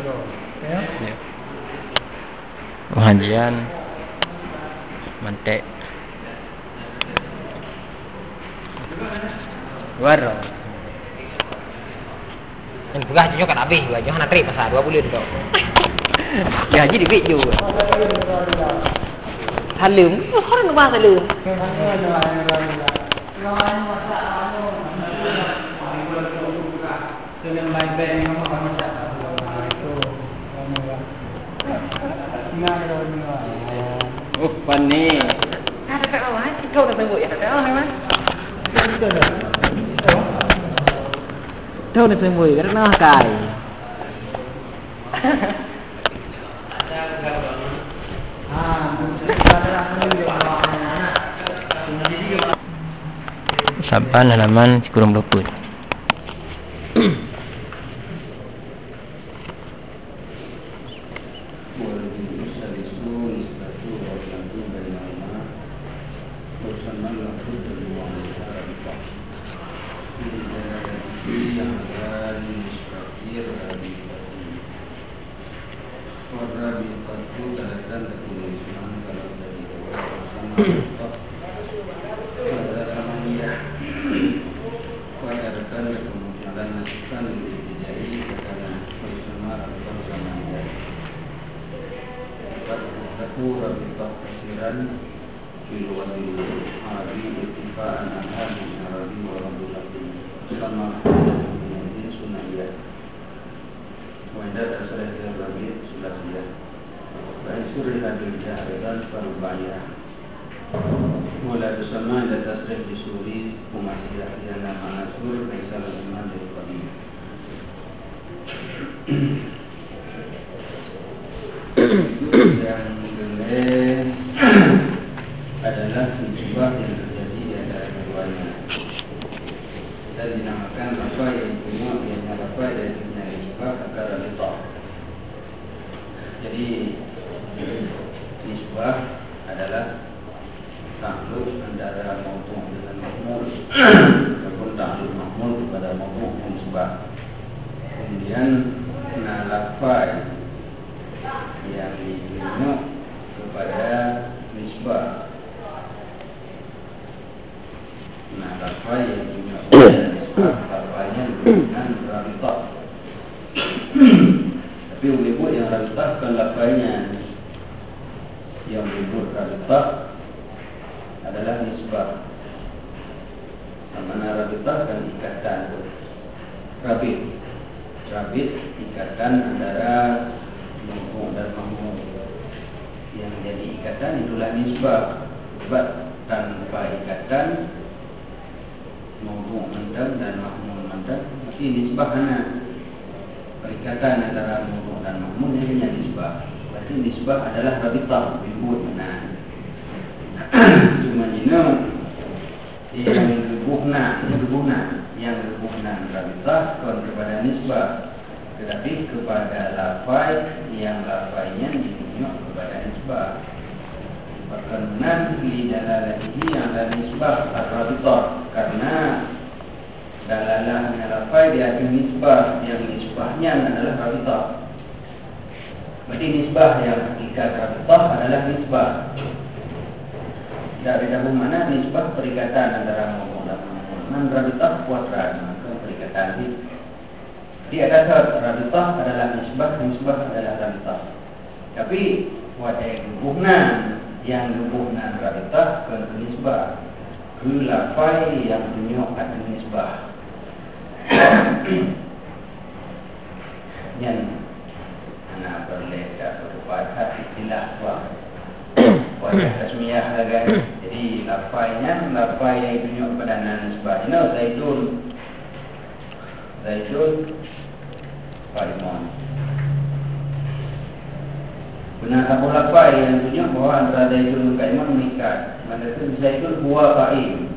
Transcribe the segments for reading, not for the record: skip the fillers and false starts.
Ya. Pengajian mantek waro yang bukan juga kan habis gua jangan natri pasal 2 bulan tu ya haji di video halim orang apa halim oh pani ada tak awak kau nak tengok ya tak awak memang đâu này xem mùi cái nó cài Saban halaman kurang 20. adalah musibah yang terjadi di antara keduanya. Kita dinamakan lafaz yang punya lafaz dan punya nisbah antara letak. Jadi nisbah adalah takluk antara mautu' dengan mahmul ataupun takluk mahmul kepada mautu' dan nisbah. Kemudian lafaz yang ditunjuk kepada nisbah. Lafaz yang ditunjuk kepada nisbah lafaznya dengan rabitah. Tapi menyebut yang rabitah bukan lafaznya. Yang menyebut rabitah adalah nisbah. Mana rabitah kan ikatan rabit. Rabit ikatan antara mautu' dan mahmul. Yang jadi ikatan itulah nisbah. Sebab tanpa ikatan mautu' mendam dan mahmul mendam mesti nisbah mana? Perikatan antara mautu' dan mahmul jadinya nisbah. Berarti nisbah adalah rabitah bilbud mana? Cuma ini yang rebuhna rabitah kon kepada nisbah, tetapi kepada lafaz yang lafaznya ditunjuk kepada nisbah. Perkenan li dalalatihi yang ada nisbah rabitah, karena dalalahnya lafaz dia akan nisbah, yang nisbahnya adalah rabitah. Berarti nisbah yang hakikat rabitah adalah nisbah. Tidak beda mana nisbah perikatan antara mautu' dan mahmul. Man rabitah kuadrat, maka perikatan ini. Jadi ada rabitah adalah nisbah adalah rabitah. Tapi wadai hubungan yang hubungan rabitah ke nisbah, ke lafaz yang tunjuk akan nisbah. Yang anak berleda berbakat istilah wajah tasmiyah kan. Jadi lafaznya lafaz yang tunjuk kepada nisbah. Ini zaitun Farimon. Benar apa lafaz yang tunjuk bahawa antara zaitun dan Farimon mengikat. Maka itu zaitun huwa fa'il.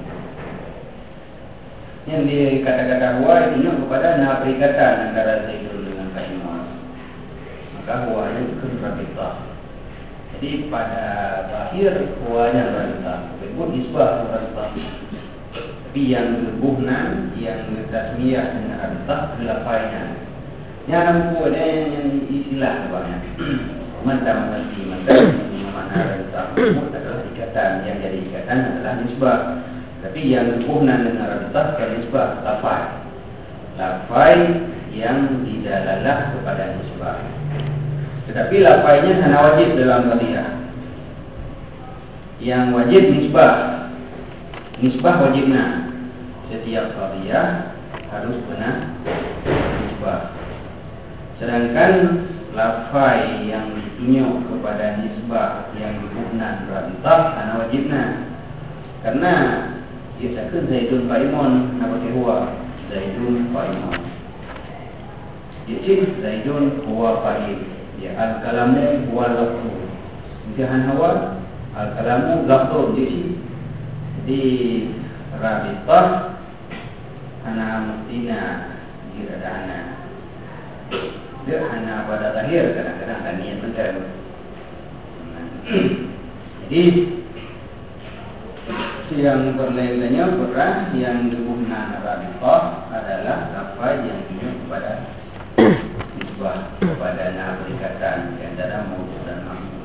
Yang di kata-kata huwa tunjuk kepada perikatan antara zaitun dengan Farimon. Maka huwanya bukan rabitah. Jadi pada zahir huwanya rabitah. Sebut nisbah rabitah. Tapi yang berbuhnan, yang tasmiyah dengan rabitah lafaznya. Yang buat yang istilah banyak. Mantap mana rabitah mahmud adalah ikatan, yang jadi ikatan adalah nisbah. Tapi yang hubungan dengan rabitah bukan nisbah, lafai yang didalalah kepada nisbah. Tetapi lafainya hanya wajib dalam qadiyah. Yang wajib nisbah wajibna. Setiap qadiyah harus benar nisbah. Sedangkan lafai yang ditunjuk kepada nisbah yang hubungan rabitah hanya wajibna. Karena disebut Zaidun qaimun, apa huwa Zaidun qaimun. Jadi Zaidun huwa qaim. Ya al-kalamu huwa lafzu. Intihan hawa al-kalamu lafzu. Jadi rabitah ana mustina giradana. Dia hanya pada akhir kadang-kadang ada niat benar. Jadi yang berlain-lainnya pernah yang digunakan rabitah adalah lafaz yang tunjuk kepada nisbah, kepada perikatan di antara maudhu dan mahmud.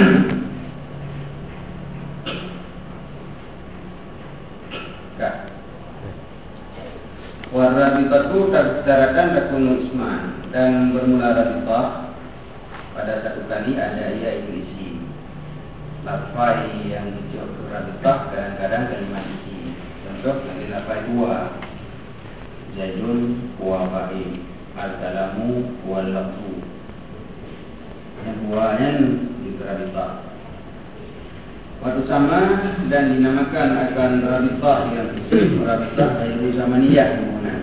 Warabitatu terdasarkan takunu isman, dan bermula rabitah pada satu kali ada ia isi. Lafaz yang muncul ke rabitah kadang-kadang kalimat isi. Contoh dari lafaz huwa Zaidun huwa qaim, al-kalamu huwa lafzu. Yang huwanya di rabitah. Waktu sama dan dinamakan akan rabitah yang isi rabitah dari zamaniyah kemudian.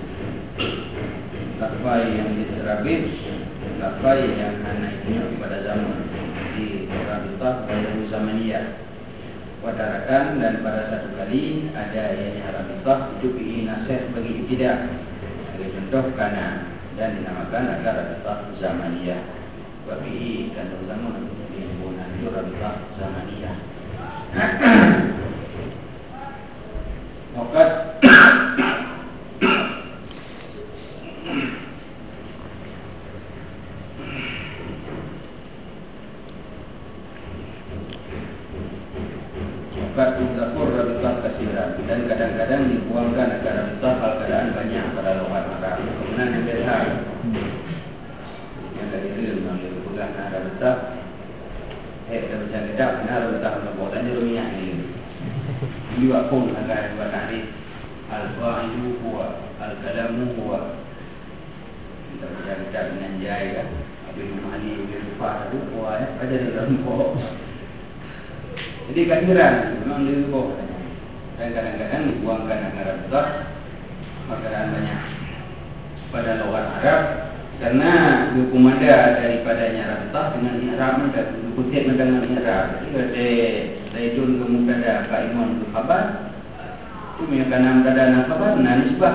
Lafaz yang diterabit, lafaz yang hanya itu pada zaman di rabitah dari zamaniyah. Wadarakan dan pada satu kali ada yang rabitah itu bi nasih bagi ibtidah. Sebagai contoh kana dan dinamakan agar rabitah zamaniyah. Bagi dan zaman digunakan itu rabitah zamaniyah. Wakat Tuzakur rabitah kasiran, dan kadang-kadang dibuangkan agar rabitah hal keadaan banyak pada loghat Arab. Kemudian yang berhal yang dari itu mengambil kepegang rabitah dan macam tidak benar rabitah membuatnya rumiah ini. Juga pun agar buat tarikh al-fa'ilu huwa al-kalamu huwa. Kita bercerita dengan jaya Abdul Mali Abdul Fahad itu huwa ya ada dalam pokok. Jadi kasiran memang di pokok. Dan kadang-kadang dibuangkan agar rabitah makanan banyak pada loghat Arab, karena hukum ada daripadanya rabitah dengan i'rab dan kutip dengan i'rab. Jadi Zaidun ke mubtada, qaimun ke khabar. Itu menyatakan mubtada dan khabar nisbah.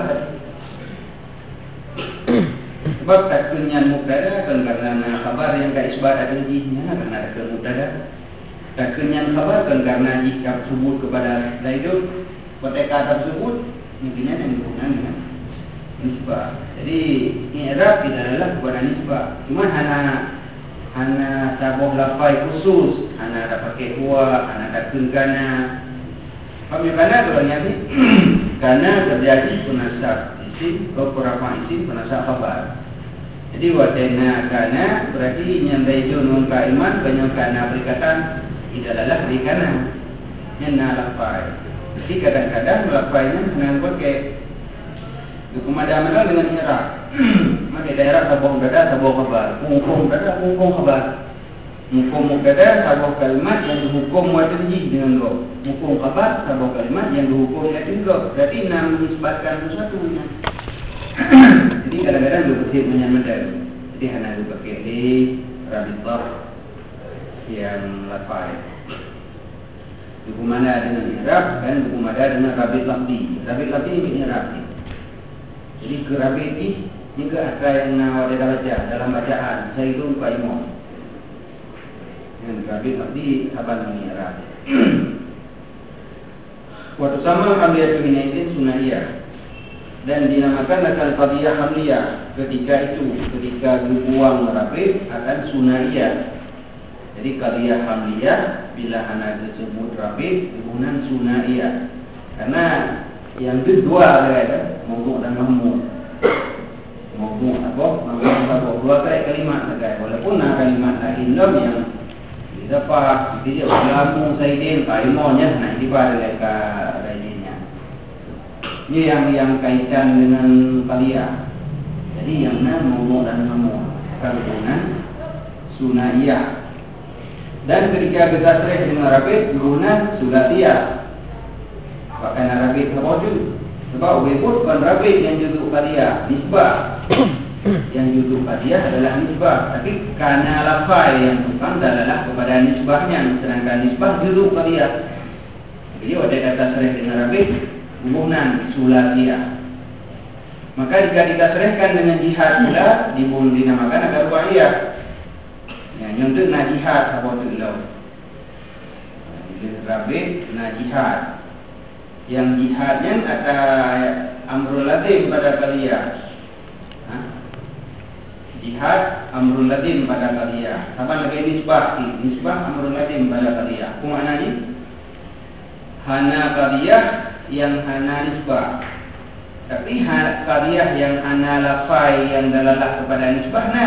Sebab takkunnya mubtada kan karena khabar yang ka isbat ada jihnya karena ada mubtada. Takkunnya khabar kan karena jika tersebut kepada Zaidun, ketika tersebut intinya yang digunakan dengan nisbah. Jadi i'rab tidak adalah kepada nisbah. Cuma hana tabuh lafai khusus, hana ada pakai huwa, hana takun kana. Kami kana berarti ni kana terjadi penasab isim atau perafa isim penasab khabar. Jadi wadana kana berarti yang Zaidun qaiman banyak kana perikatan tidak adalah perikatan yang lafai. Jadi kadang-kadang lafainya dengan pakai Kumada-mada dengan i'rab. Maka daerah sabung dada, sabung khabar. Hukum dada, hukum khabar. Hukum mubtada, sabung kalimat yang dihukum wadji dengan roh. Hukum khabar, sabung kalimat yang dihukum dengan roh. Berarti enam menisbatkan sesuatu. Jadi kadang-kadang berbersih menyamakan. Jadi hanya dipakai di rabitah yang lafai. Hukum ada dengan i'rab dan hukum ada dengan rabit lafzi. Rabit lafzi ini i'rab. Jadi kerabiti juga ada yang ada baca dalam bacaan Zaidun qaimun. Yang kerabit lafzi khabar i'rab. Waktu sama ambil definisi sunahiyah. dan dinamakan akan qadiyah hamliyah. Ketika dibuang rabit akan sunaiyah. Jadi qadiyah hamliyah bila hana disebut rabit kemudian sunaiyah. Karena yang kedua ada mawdu' dan mahmud. Mawdu' apa? Mawdu' dua kalimat saja. Walaupun kalimat lain yang dapat dia ulamu saidin kaimonya nah ini pada lainnya. Ini yang kaitan dengan qadiyah. Jadi yang mawdu' dan mahmud kemudian sunaiyah. Dan ketika kita sering dengan rabit kemudian sulatiyah. Bahkan rabit wujud. Sebab wujud bukan rabit yang judul qadiyah, nisbah. Yang judul qadiyah adalah nisbah. Tapi karena lafai yang bukan adalah kepada nisbahnya, sedangkan nisbah judul qadiyah. Jadi ada kata sering dengan rabit, hubungan sulatiyah. Maka jika ditasrihkan dengan jihad pula, dinamakan agar rubaiyah. Ya, nyontok na jihad apa tu lau. Rabit na jihad. Yang jihadnya ada amrul ladin pada qadiyah. Jihad amrul ladin pada qadiyah. Sama lagi nisbah amrul ladin pada qadiyah. Apa maknanya? Hana qadiyah yang hana nisbah. Tapi qadiyah yang hana lafai yang dalalah kepada nisbahna.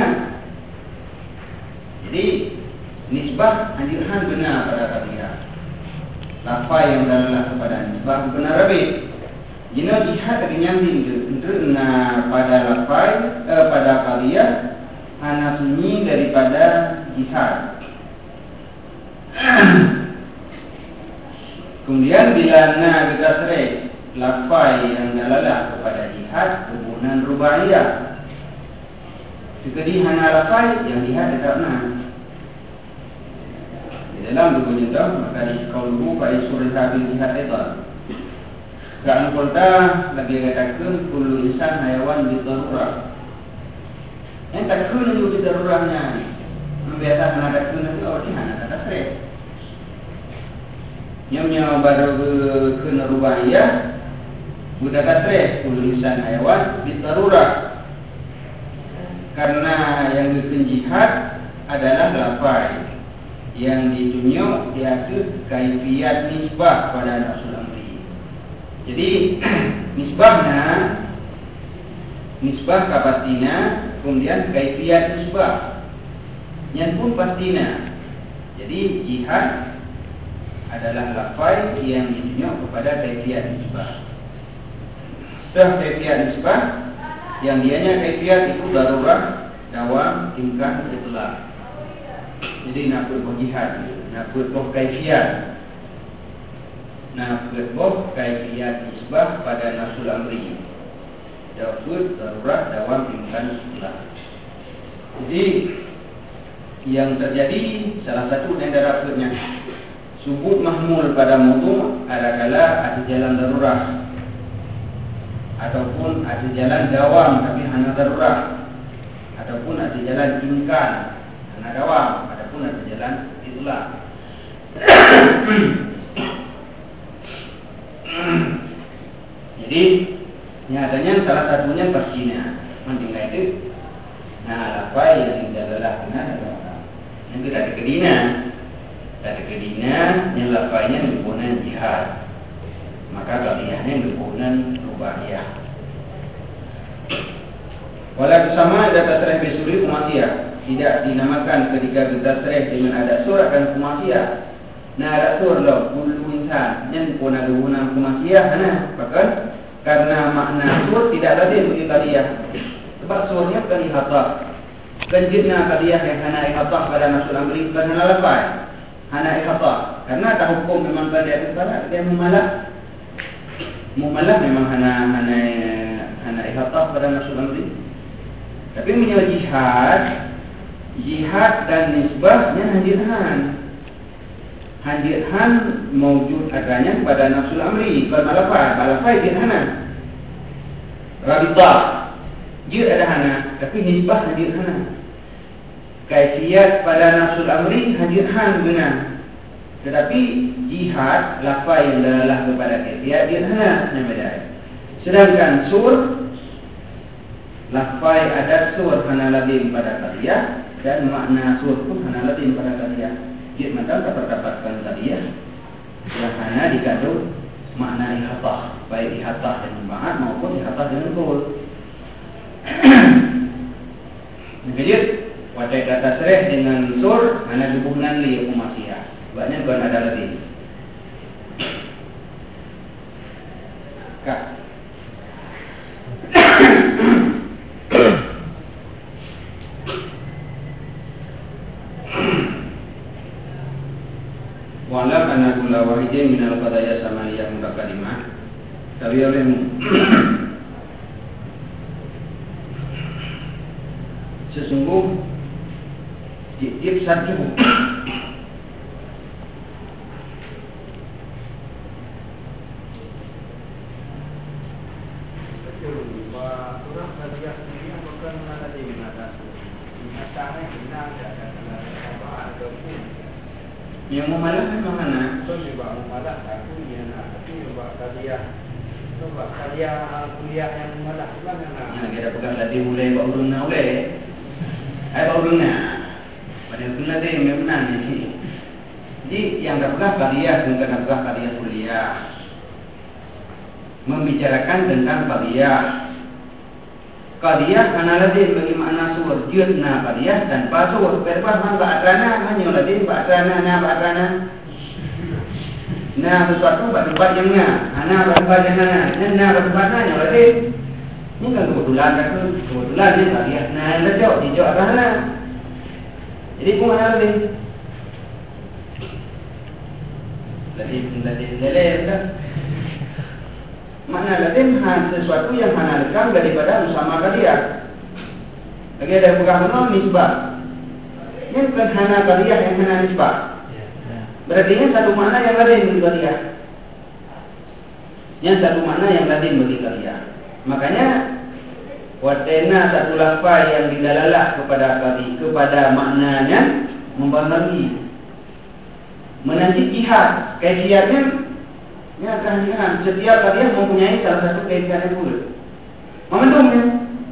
Jadi nisbah anjuran benar pada qadiyah. Lafai yang dalalah kepada nisbah benar rabit. Jika jihad dengan untuk pada lafai pada qadiyah hana sunyi daripada jihad. Kemudian bila kita serai lafai yang dalalah kepada jihad kemudian rubaiyah. Jika hana lafai yang jihad tetap di dalam buku itu maka dikauluhu pada surah bil jihad itu. Kan kota lagi katakan kullu insan hayawan bidarurah. Yang takun itu bidarurahnya. Membiasa menadakan itu orang hana kata stres. Nyamnya baru kena rubaiyah budak stres kullu insan hayawan bidarurah. Karena yang diken jihad adalah lafai yang ditunjuk diatur kaifiyat nisbah pada nafsul amri. Jadi nisbah kapatina, kemudian kaifiyat nisbah yang pun pastina. Jadi jihad adalah lafai yang ditunjuk kepada kaifiyat nisbah. Setelah kaifiyat nisbah yang dianya kaifiyat itu darurah, dawam, imkan, itlaq. Jadi nak buat jihad, nak buat kaifiyat. Nak buat kaifiyat nisbah pada nafsul amri. Dawud, darurat, dawam, imkan, itlaq. Jadi yang terjadi salah satu dari darabnya subut mahmul pada mawdu' adalah ada jalan darurat ataupun ada jalan dawam tapi hanya darurat ataupun ada jalan imkan hanya dawam ataupun ada jalan itlaq. Jadi nyatanya salah satunya pastinya mentinggal itu apa yang adalah benar yang kita ada kedina yang lafainya hubungan jihad maka qadiyahnya hubungan rubaiyah. Walau sama ada tasrih bisuri kumasiyah tidak dinamakan ketika bertasrih dengan ada surah dan kumasiyah. Nah ada surah lah kullu insan yang pun ada guna kumasiyah bahkan karena makna surah tidak ada bagi qadiyah. Sebab surahnya bukan ihatah. Kanjitna qadiyah yang hana ihatah pada nafsul amri bukan hana lafai. Hana ihatah. Karena tak hukum memang qadiyah itu salah. Dia mumalah. Mumalah memang hana ihatah pada nafsul amri. Tapi punya jihad dan nisbahnya hadirhan. Hadirhan mewujud adanya pada nafsul amri. Bukan lafai. Lafai hadirhana. Rabitah. Jihad ada hana, tapi nisbah hadir hana. Kaifiyat pada nafsul amri hadirhan benar. Tetapi jihad lafai yang adalah kepada kaifiyat hadir hana. Sedangkan sur, lafai adat sur hana lazim pada qadiyah dan makna sur pun hana lazim pada qadiyah. Dia macam dapat-dapatkan qadiyah yang hana dikandung makna ihatah, baik ihatah dengan ba'at maupun ihatah dengan qul. Jadi wadah kata sereh dengan sur hana hubungan li umasiyah. Sebabnya bukan ada lazim. Kak. Walau karena gula wahidin minal qadaya samaniyah mutaqaddimah. Tapi olehmu sesungguh tiap satu yang memalah memang mana? So juga memalah aku dia nak, tapi juga kalian, coba kalian kuliah yang memalah lah mana? Yang kita pegang tadi mulai bawa urun na ulai, bawa urun na, pada urun na dia memang ni. Jadi yang dah pegang kalian bukan dah pegang kalian kuliah, membicarakan tentang kalian. Qadiyah ana lazim bagi makna sur judna qadiyah dan pasur berpas man ba'dana hanya lazim ba'dana na sesuatu bagi yang ana bagi yang na bagi yang lazim ini kan kebetulan ni qadiyah na lejok dijok ana jadi pun ana lazim leleh makna lazim sesuatu yang hana lekang daripada bersama kalian. Lagi ada pegang mana nisbah. Ini bukan hana kalian yang hana nisbah. Berarti ini satu makna yang lazim bagi kalian. Yang satu makna yang lazim bagi kalian. Makanya watena satu lafaz yang didalalah kepada maknanya membagi menanti jihad kaifiatnya. Ya kehadiran setiap kalian mempunyai salah satu kaitan yang pula. Momentumnya,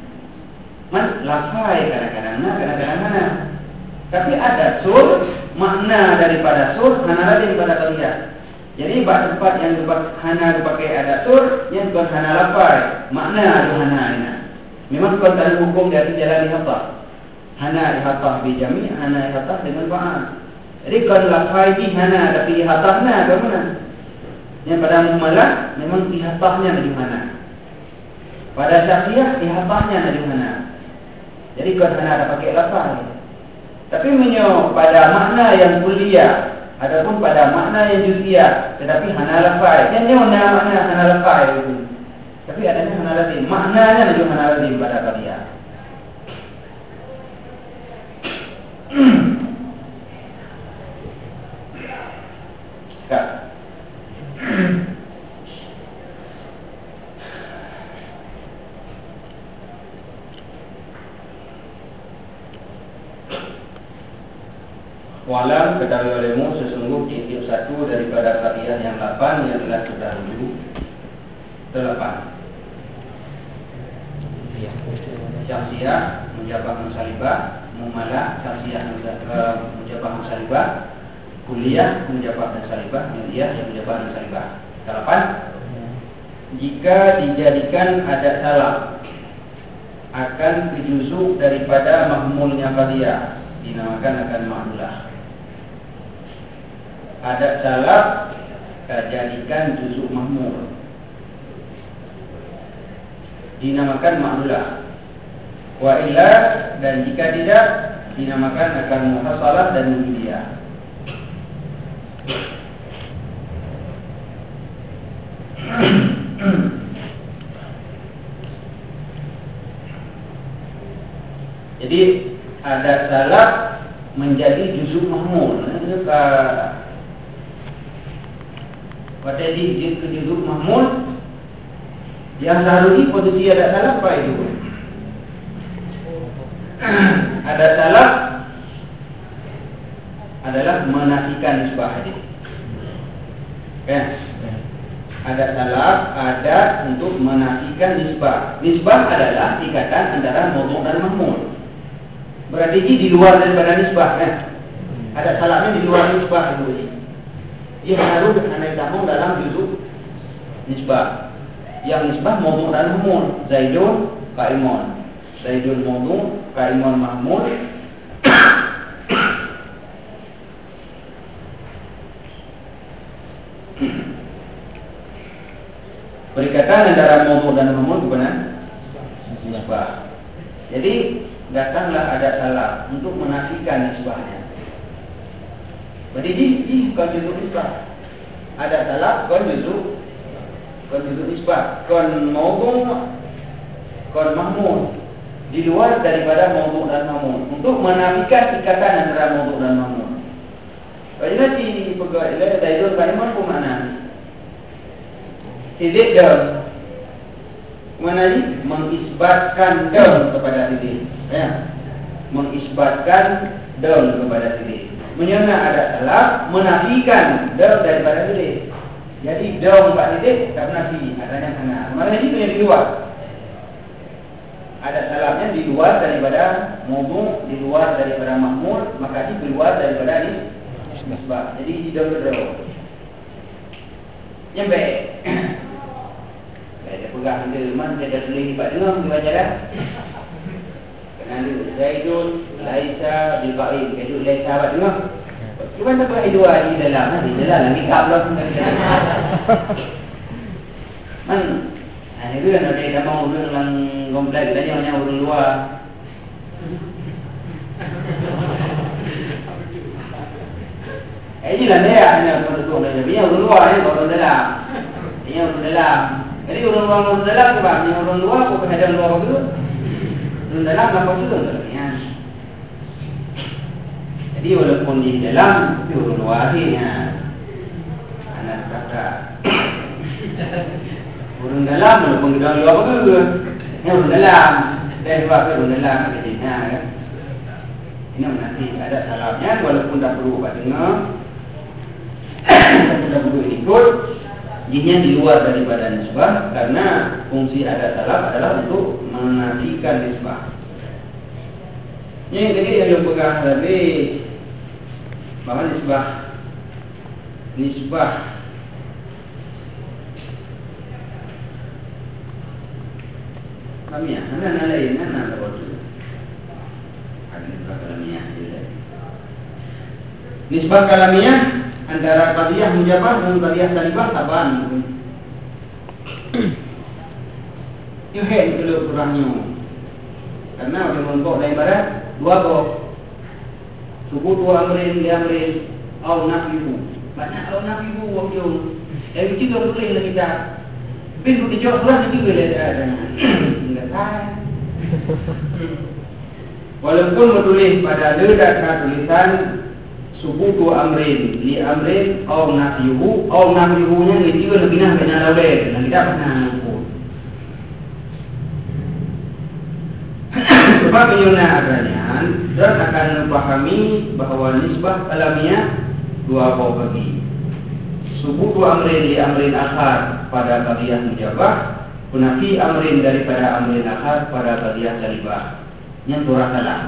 lafai kadang-kadang mana. Tapi ada sur makna daripada sur hana lazim pada kalian. Jadi tempat yang hana dipakai ada sur yang bukan hana lafai makna ada hana ini. Memang bukan dalam hukum dari jalan ihatah. Hana ihatah bijami, hana ihatah dengan ba'an. Jadi kalau lafai di hana tapi ihatahnya bagaimana? Yang pada mumalah memang ihatahnya dari mana? Pada syafiah ihatahnya dari mana? Jadi kalau hana ada pakai lafaz. Tapi pada makna yang kuliah, adapun pada makna yang juz'iyah, tetapi hana lafaz. Yang makna hana lafaz itu. Tapi adanya hana lazim. Maknanya juga hana lazim pada kalian. Kak. Walam ketahui olehmu sesungguh titik satu daripada kalian yang 8 yang telah terdahulu 8. Syaksiah menjabah salibah, mumalah syaksiah menjabah salibah, kuliah menjabah salibah, mulia yang menjabah salibah. 8. Jika dijadikan adat salah akan dijuzuk daripada mahmulnya kalian dinamakan akan ma'dulah. Adat salah jadikan juzuk mahmul dinamakan ma'dulah. Wa illa dan jika tidak dinamakan akan muhasalah dan muhidiyah. Jadi adat salah menjadi juzuk mahmul. Pada di juzuk mahmul yang seharusnya posisi adat salah apa itu? Adat salah adalah menafikan nisbah hadis. Kan? Adat salaf, adat untuk menafikan nisbah. Nisbah adalah ikatan antara mawdu' dan mahmul. Berarti ini di luar daripada nisbah kan? Adat salafnya di luar nisbah itu. Ia baru anaitamung dalam juzuk nisbah. Yang nisbah mawdu' dan mahmul. Zaidun qa'imun. Zaidun mawdu', qa'imun mahmul. Perikatan antara mawdu' dan mahmul bukan nisbah. Jadi datanglah adat salaf untuk menafikan nisbahnya. Berarti ini bukan juzuk nisbah. Adat salaf bukan juzuk nisbah. Kon mawdu', kon mahmul. Di luar daripada mawdu' dan mahmul. Untuk menafikan ikatan antara mawdu' dan mahmul. Bagaimana di pegawai Zaidun qa'imun apa makna? Titik daun. Mana ini? Mengisbatkan daun kepada titik. Ya. Mengisbatkan daun kepada titik. Menyana adat salaf menafikan daun daripada titik. Jadi daun empat titik tak menafi. Adanya sana. Mana ini punya di luar. Adat salafnya di luar daripada mawdu', di luar daripada mahmul, maka di luar daripada nisbah. Jadi di daun. Yang baik. Dia pegang dia man dia dah tulis lipat dengar dia baca dah. Kena dia Zaidun Laisa biqa'in. Dia Laisa buat dengar. Cuma tak boleh dua di dalam ni lagi kabel pun tak ada. Man itu kan ada sama orang yang komplek dia hanya orang luar. Ini lah dia hanya orang dia orang luar ni orang dalam. Ini orang dalam. Jadi orang dalam tu bang, yang orang luar kau kena ada luar begitu. Orang dalam nampak betul tak? Ya. Jadi walaupun di dalam, tapi orang luar ni ya. Anak kata. Orang dalam walaupun kita luar begitu. Yang orang dalam, dari luar ke orang dalam kecilnya kan. Ini nanti ada salahnya walaupun tak perlu buat dengar. Tidak perlu ikut. Jinnya di luar daripada nisbah karena fungsi adat salaf adalah untuk menafikan nisbah. Yang tadi yang pegang tadi bahawa nisbah kalamiah, mana lain mana betul. Ada nisbah kalamiah juga. Nisbah kalamiah antara qadiyah mujabah dan qadiyah salibah tabaan. Itu kalau kurangnya. Karena oleh untuk daripada dua kok. Suku dua amrin, dia amrin, au nafihu. Banyak au nafihu waktu. Itu juga boleh lah kita. Tapi dijawab kurang itu boleh ada. Enggak tahu. Walaupun menulis pada dekat tulisan subutu amrin li amrin au nafihu au nafihunya itu lebih nak kena lawan dan tidak pernah nampu. Sebab penyuna adanya dan akan memahami bahawa nisbah kalamiah dua kau bagi. Subutu amrin li amrin akhar pada qadiyah mujabah, punafi amrin daripada amrin akhar pada qadiyah salibah. Yang turah salah.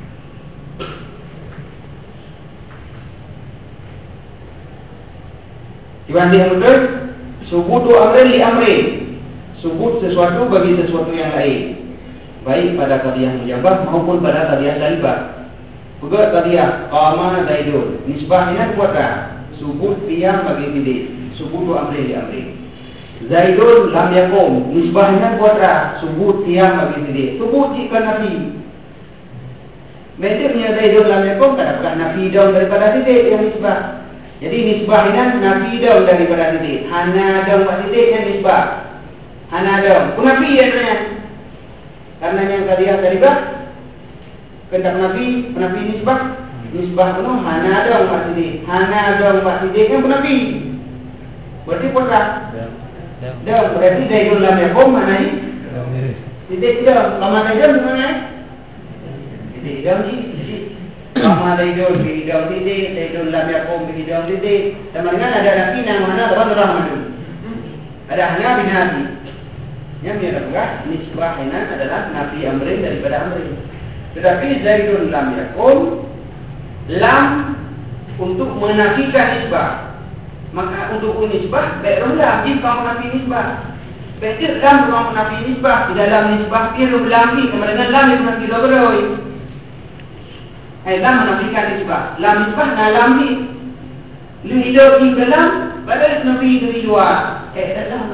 Dibanding yang betul, subutu amrin li amrin. Subut sesuatu bagi sesuatu yang lain. Baik pada qadiyah mujabah maupun pada qadiyah salibah. Juga qadiyah qama Zaidun. Nisbah ini kuatlah. Subut tiang bagi tidik. Subutu amrin li amrin. Zaidun lam yakum. Nisbah ini kuatlah. Subut tiang bagi tidik. Subut jika nafi. Maksudnya Zaidun lam yakum tak dapat nafi daun daripada tidik yang nisbah. Jadi nisbah ini nafi daun daripada titik. Hana daun buat titik yang nisbah. Hana daun. Penafi yang sebenarnya. Karena yang qadiyah salibah kendak nafi, penafi nisbah. Nisbah penuh hana daun buat titik. Hana daun buat titik yang penafi. Berarti puasa. Daun. Berarti Zaidun lam yakum mana ini? Titik daun. Lama daun mana? Titik daun ini. Lama Zaidun pergi daun titik, Zaidun lam yakum pergi daun titik. Sama dengan ada nafi yang mana dapat orang madu. Ada Hanafi nafi. Yang menyatakan nisbah hinan adalah nafi amrin daripada amrin. Tetapi Zaidun lam yakun, lam untuk menafikan nisbah. Maka untuk nisbah baiklah lam jika menafi nisbah. Baiklah lam kalau menafi nisbah di dalam nisbah dia lam ni kemudian lam yang menafi dobroi. Lam menafikan nisbah. Lam nisbah na lam ni lu hidup di dalam padahal nafi dari luar. Dalam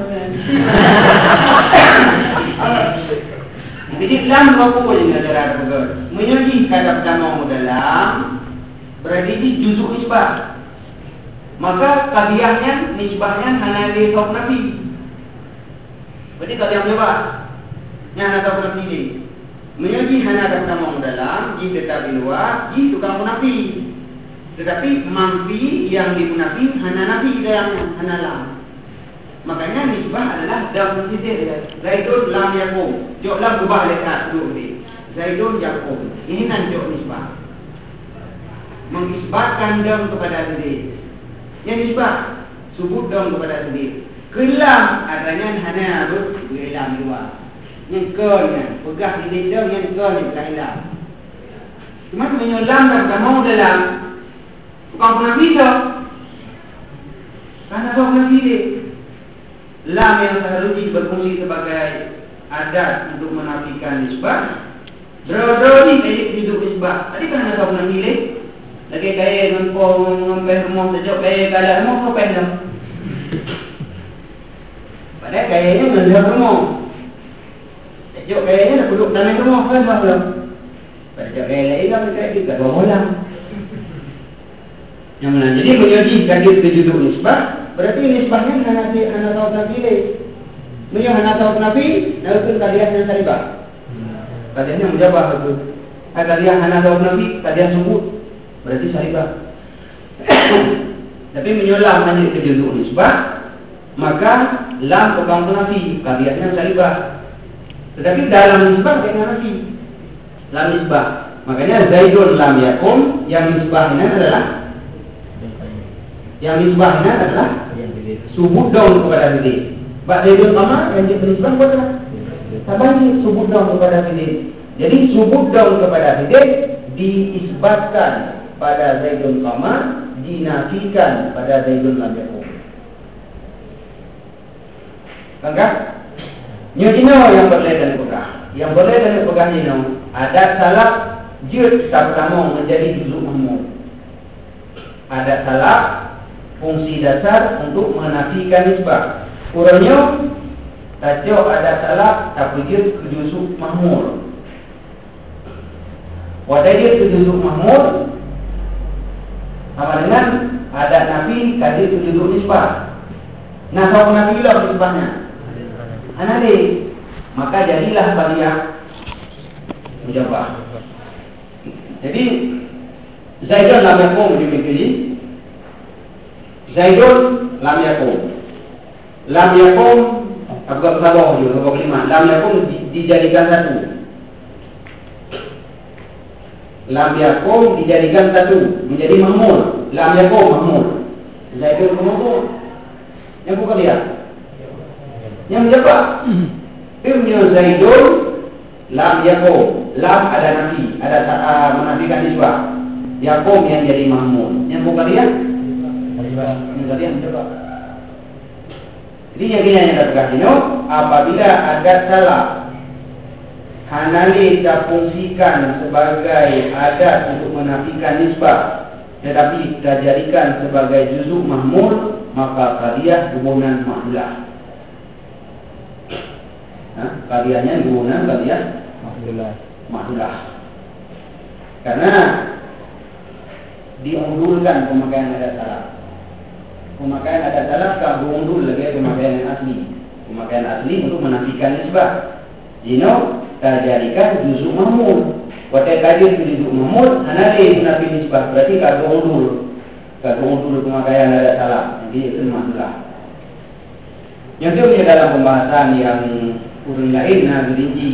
jadi lam apa pun yang ada dalam menyaji kata pertama dalam berarti di juzuk nisbah. Maka qadiyahnya nisbahnya hana li kaum nafi. Berarti qadiyah berapa? Yang ada kaum nafi ni. Menyaji hana ada pertama dalam jika tetap di luar ji tukang munafi. Tetapi manfi yang dimunafi hana nafi dalamnya hana lam. Makanya nisbah adalah dalam titik Zaidun lam yakum. Jok lam ubah lekat dulu ni. Zaidun yakum. Ini nan jok nisbah. Mengisbatkan dam kepada sendiri. Yang nisbah subut dam kepada sendiri. Kelam adanya hana belam luar. Yang kernya pegah di dam yang ker ni bukan ilam. Cuma menyolam dan mau dalam bukan pernah bisa. Karena kau pernah pilih. Lam yang seharusnya berfungsi sebagai adat untuk menafikan nisbah. Bro ni kaya hidup nisbah. Tadi kan ada orang pilih. Lagi kaya ngempeh rumah sejak kaya galak rumah kau pendam. Padahal kayanya ngendam rumah. Sejak kayanya nak duduk dalam rumah kan belum. Sejak kaya lain kan kaya di kat bawah lah. Yang mana jadi menyajikan dia duduk nisbah. Berarti nisbahnya hana tahu nabi ni. Beliau hana tahu nabi, lalu kalian yang salibah. Kalian yang menjawab itu. Kalian hana tahu nabi, kalian sebut. Berarti salibah. Tapi menyolam hanya ke juzuk nisbah, maka lam tukang nafi, kalian yang salibah. Tetapi dalam nisbah dengan nafi. Lam nisbah. Makanya Zaidun lam yakum, yang nisbahnya adalah subut daun kepada diri. Bak Zaidun sama yang dinisbah kepada tabani subut daun kepada diri. Jadi subut daun kepada diri diisbatkan pada Zaidun sama, dinafikan pada Zaidun lam yakum. Kan? Nyino yang boleh dan pegah. Yang boleh dan pegah nyino ada salaf juz pertama menjadi juzuk umum. Ada salaf fungsi dasar untuk menafikan nisbah. Kurangnya tajuk ada salaf takdir ke juzuk mahmul. Wadai ke juzuk mahmul sama dengan ada nafi kadir ke juzuk nisbah. Nah, kalau nafi lah nisbahnya anade, maka jadilah baliah menjawab. Jadi Zaidun lam yakum dimiliki. Zaidun lam yakum. Lam yakum apa salah juga apa kelima. Lam yakum dijadikan satu. Lam yakum dijadikan satu menjadi mahmul. Lam yakum mahmul. Zaidun mahmul. Yang bukan dia. Yang menjawab. Ibnu Zaidun lam yakum. Lam ada nafi, ada menafikan nisbah. Yakum yang jadi mahmul. Yang bukan dia. Yang tadi yang menjawab. Jadi yang ini yang kita ini, apabila ada salah hanali difungsikan sebagai adat untuk menafikan nisbah, tetapi dijadikan sebagai juzuk mahmul, maka qadiyah hubungan mahmulah. Qadiyahnya hubungan qadiyah mahmulah. Karena diundurkan pemakaian adat salah. Pemakaian adat salah kan berundur lagi pemakaian yang asli. Pemakaian asli untuk menafikan nisbah. Jino dijadikan juzuk mahmul. Watai kadir juzuk mahmul, hanali menafi nisbah. Berarti kan berundur. Kan berundur pemakaian adat salah. Jadi itu mahmulah. Yang itu dalam pembahasan yang urun lain berinci.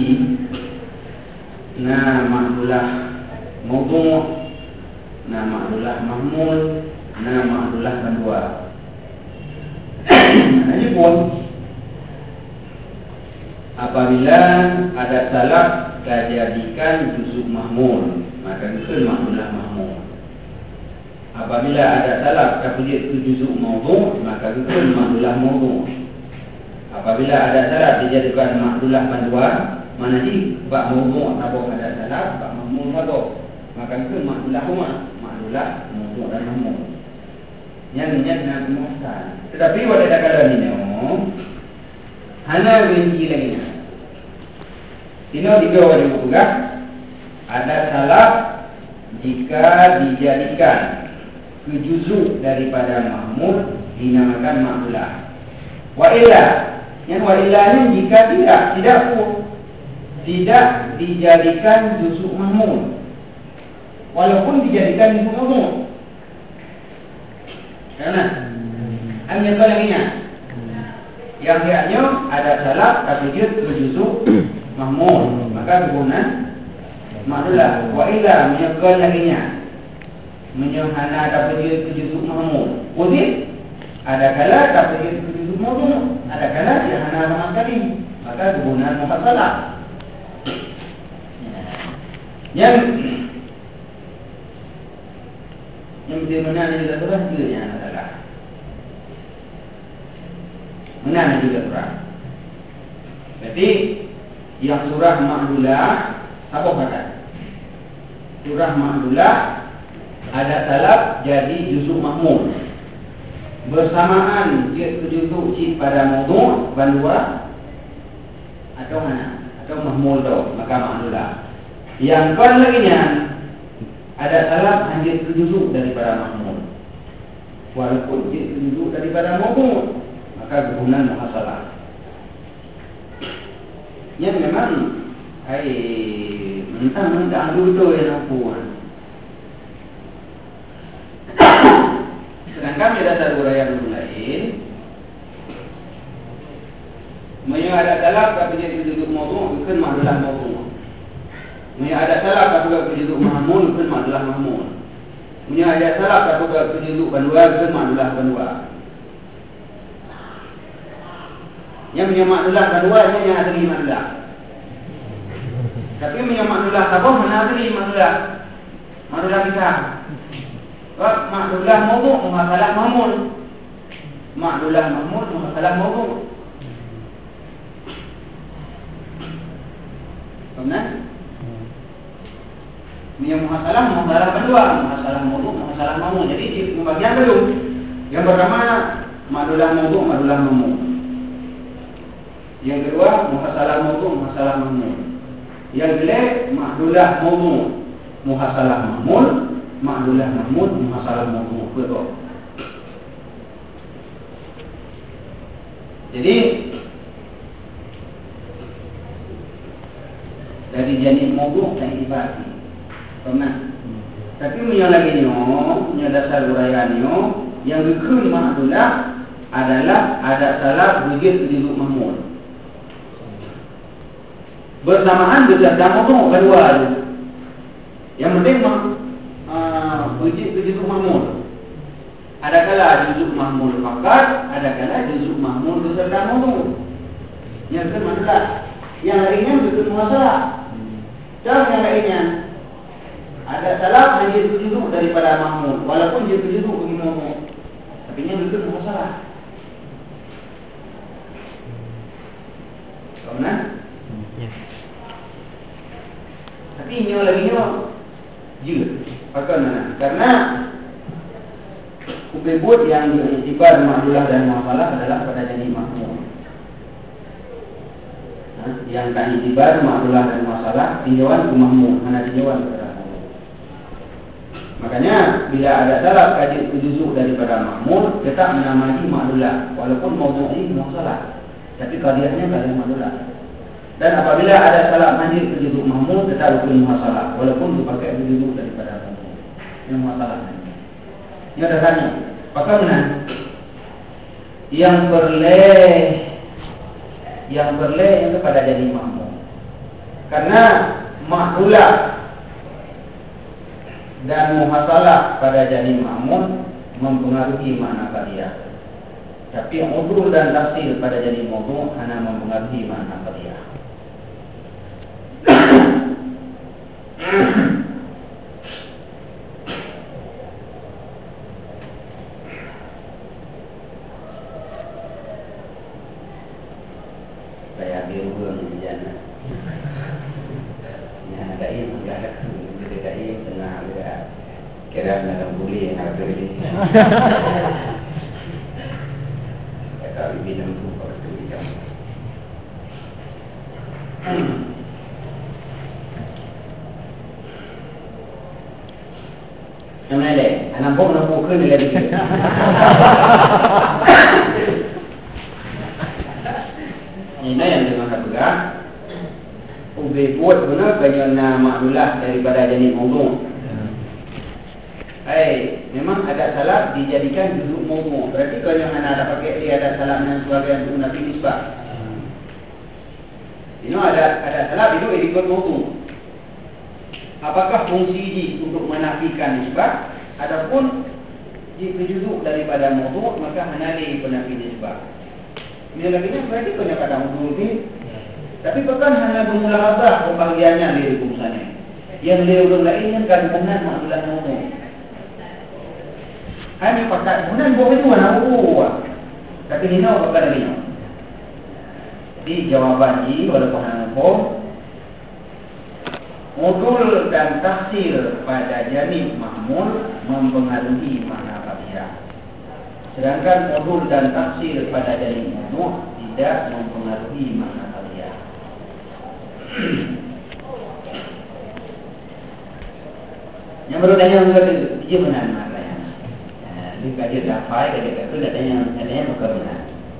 Mahmulah mawdu', mahmulah mahmul, mahmulah kedua. Ini pun Apabila ada salaf dijadikan juzuk mahmul, maka itu makmulah mahmul. Apabila ada salaf kemudian itu juzuk maudhu', maka itu makmulah maudhu'. Apabila ada salaf dijadikan makmulah banduan, mana di bab maudhu' atau ada salaf bab mahmul atau maka itu makmulah maudhu' dan mahmul. Yang nak muhsan. Tetapi pada kala ini hana rinci lagi. Ini tiga wajib juga. Ada salaf jika dijadikan kejuzuk daripada mahmud dinamakan makmulah. Wa illa, yang wa illa ini jika tidak dijadikan juzuk mahmud, walaupun dijadikan juzuk mahmud. Karena hanya kalanya yang haknya ada salaf tapi dia berjuzuk mahmud, maka guna makmulah. Wa illa menyekal laginya menyehana dapat dia berjuzuk mahmud. Wajib ada kala dapat dia berjuzuk mahmud, ada kala dia hana sama sekali, maka guna muhassalah. Yang benar juga surah juga yang adalah benar juga surah. Jadi yang surah makmulah apa kata? Surah makmulah ada salaf jadi juzuk mahmud. Bersamaan dia juzuk pada maudhu' bandua atau mana? Atau mahmul tu, maka makmulah. Yang kan laginya ada salaf hanya terjuzuk daripada mahmud, walaupun dia terjuzuk daripada maudhu', maka kegunaan muhassalah. Yang memang mentang-mentang dulu yang aku. Sedangkan ada satu uraian lain, mereka ada salaf tapi dia terjuzuk maudhu', bukan makmulah maudhu'. Mereka ada salaf tapi dia terjuzuk mahmul, bukan makmulah mahmul. Mereka ada salaf tapi dia terjuzuk bandua, bukan makmulah bandua. Yang punya makmulah bandua yang ada di makmulah. Tapi punya makmulah apa? Mana ada di makmulah? Makmulah kita. Makmulah maudhu' muhassalah mahmul. Makmulah mahmul muhassalah maudhu'. Benar? Punya muhassalah kedua, muhassalah maudhu', muhassalah mahmul. Jadi pembagian belum. Yang pertama makmulah maudhu', makmulah mahmul. Yang kedua muhassalah maudhu', muhassalah mahmul. Yang kedua makmulah maudhu', muhassalah mahmul, makmulah mahmul, muhassalah maudhu'. Betul. Jadi dari jenis maudhu' dan ibadi. Pernah. Tapi punya lagi punya dasar uraiannya yang gekun makmulah adalah ada salaf wujud di luk mahmud. Bersamaan beserta maudhu' kedua. Yang penting wujud di luk mahmud. Ada kala juzuk mahmud fakat, ada kala juzuk mahmud beserta maudhu'. Yang kedua, yang lainnya betul muhassalah. Dan yang lainnya ada salaf hanya juzuk daripada mahmud, walaupun dia juzuk bagi maudhu', tapi nya betul muhassalah. Benar? Tapi nya lagi juga. Bagaimana? Karena kubebut yang diiktibar makmulah dan muhassalah adalah pada jenis mahmud. Yang tak iktibar makmulah dan muhassalah tinjauan ke mahmud, mana tinjauan kepada mahmud. Makanya bila ada salaf kaji juzuk daripada mahmud, tetap menamai makmulah walaupun maudhu' ini muhassalah, tapi qadiyahnya kalian makmulah. Dan apabila ada salaf hadir juzuk mahmud, tetap hukum muhassalah walaupun dipakai juzuk daripada mahmud. Yang muhassalah. Ini ada tanya, bagaimana yang berleh kepada jadi mahmud? Karena makmulah dan muhassalah pada jadi mahmud mempengaruhi makna qadiyah. Tapi modul dan tafsir pada jadi modul hanya mempengaruhi makna qadiyah. Saya ambil uang di sana. Yang ada ini enggak ada, ada ini tengah ada. Kira nak boleh nak beli. Kami bidang tu kalau tu bidang. Nampak le, nampak ke ni lagi. Ini yang dengan harga. Ubi buat benar kerana maklulah daripada jenis mawdu'. Memang ada salaf dijadikan duduk mawdu'. Berarti kalau yang ada pakai dia ada salaf dan sebagainya untuk nabi nisbah. Ini ada salaf itu ikut mawdu'. Apakah fungsi ini untuk menafikan nisbah? Adapun jika duduk daripada mawdu' maka hanya di penafi nisbah. Ini lagi berarti kalau kata mawdu' ini. Tapi bukan hanya bermulahadah pembagiannya dari rumusannya. Yang beliau lain kan kemudian maklulah mawdu'. Hanya pakai kemudian buat itu mana buat. Tapi ini apa kata dia? Di jawaban ini walaupun hukum modul dan tafsir pada janib mahmul mempengaruhi makna qadiyah. Sedangkan modul dan tafsir pada janib mawdu' tidak mempengaruhi makna qadiyah. Yang baru tanya dia benar maknanya. Jika dia dapat, dia kata katanya bukan benar.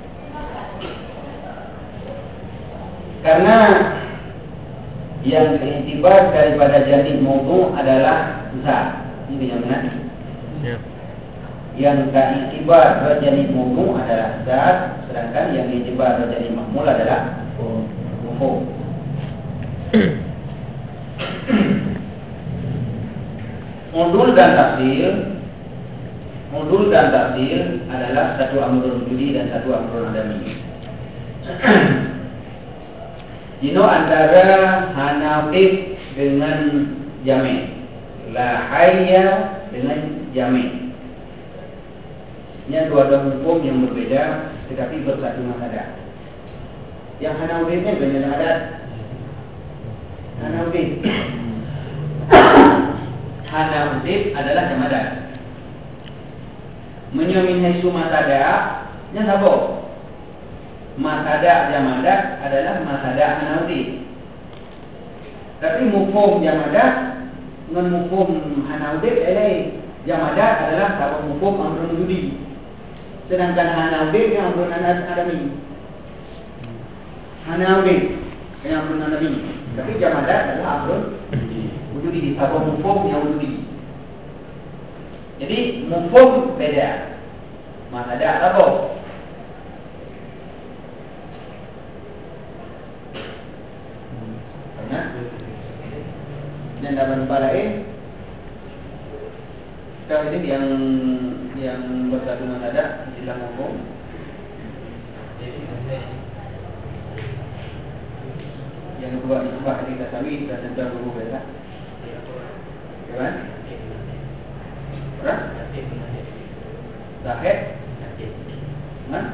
Karena yang diiktibar daripada janib mawdu' adalah zat. Ini yang benar. Ya. Yang diiktibar dari janib mawdu' adalah zat, sedangkan yang diiktibar dari janib mahmul adalah mafhum. Modul dan tafsir adalah satu amrun wujudi dan satu amrun adami. Ini antara hanafi dengan jami', la hayya dengan jami'. Ini dua hukum yang berbeda tetapi bersatu makna. Yang hanafi ini banyak adat. Hanafi adalah jamadah. Menyamin haisu matada, yang apa? Matada jamadah adalah matada hanafi. Tapi mufhum jamadah dengan mufhum hanafi jamadah adalah sabab mufhum amrun wujudi. Sedangkan hanafi yang amrun adami. Hanafi yang amrun adami. Tapi jamadah adalah amrun wujudi di sabab mufhum yang wujudi. Jadi mufhum beda. Matada apa? Dan dalam balain kalau ini yang bersatu matada istilah mufhum. Yang kedua isbah kita tawi dan tentang guru beda. Kan? Berapa? Zahid? Nah?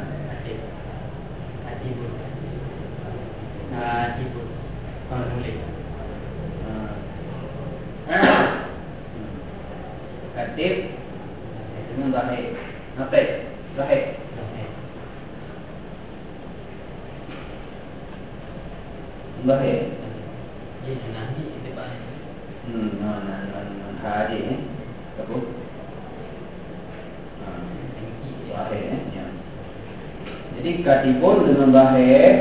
Najibun. Kalau boleh. Katib dengan Zahid. Nafid. Zahid. Zahid. Jadi nanti itu Pak. Hadi ni. Apa? Zahid ya. Jadi katibun dengan Zahid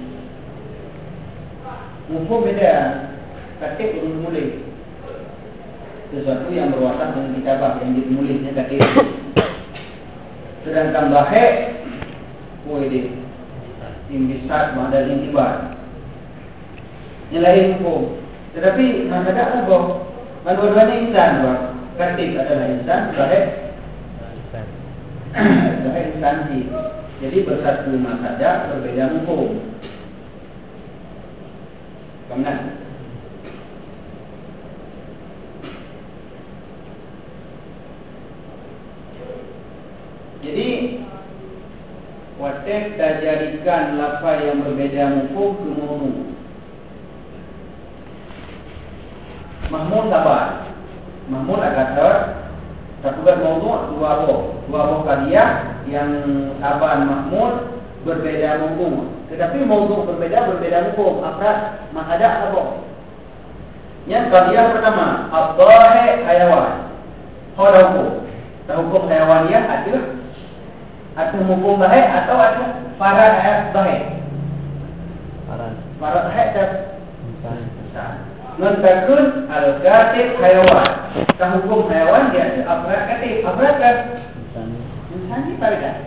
mufhum beda. Katib belum mulai. Sesuatu yang berwatak dengan kitabah yang ditulisnya katib. Sedangkan Zahid dia imbisat modal intibar. Yang lain hukum. Tetapi masalah apa? Dua-duanya insan, Pak. Katib adalah insan, Zahid instansi. Jadi bersatu masadah, berbeda mufhum. Kemudian jadi watek dah jadikan lafaz yang berbeda mufhum ke mufhum. Mahmud sabar. Mahmud kata terbuat mawdu' dua buah qadiyah yang sabar Mahmud berbeda mufhum. Tetapi mawdu' berbeda mufhum. Afrad masadah apa? Yang qadiyah pertama, ad-dhahi hayawan. Ada hukum. Hukum hayawaniyah ada hukum baik atau ada farad baik. Farad baik dan mentakun al-katib hayawan. Hukum hayawan dia ada afrad katib. Afrad kan insan ni farad.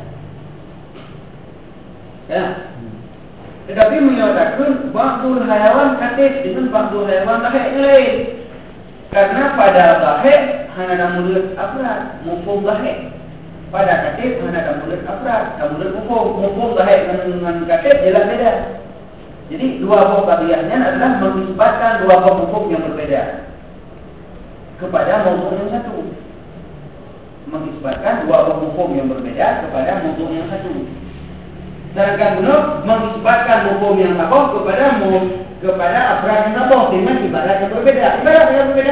Ya. Tetapi menyatakan ba'dul hayawan katib dengan ba'dul hayawan baik yang lain. Karena pada baik hanya ada mulut afrad, mufhum baik. Pada katib hanya ada mulut afrad, ada mulut mufhum baik dengan katib jelas beda. Jadi dua buah qadiyahnya adalah mengisbatkan dua buah hukum yang berbeda kepada mawdu' yang satu. Mengisbatkan dua buah hukum yang berbeda kepada mawdu' yang satu. Sedangkan benar mengisbatkan hukum yang sama kepada afrad yang sama dengan ibarat yang berbeda. Ibarat yang berbeda.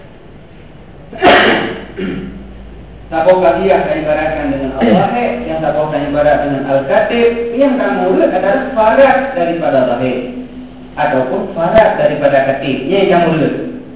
Sabau qadiyah diibaratkan dengan al-wahid, yang sabau diibarat dengan al-katib, yang kamu lihat adalah farad daripada wahid ataupun farad daripada katib. Ini yang kamu lihat.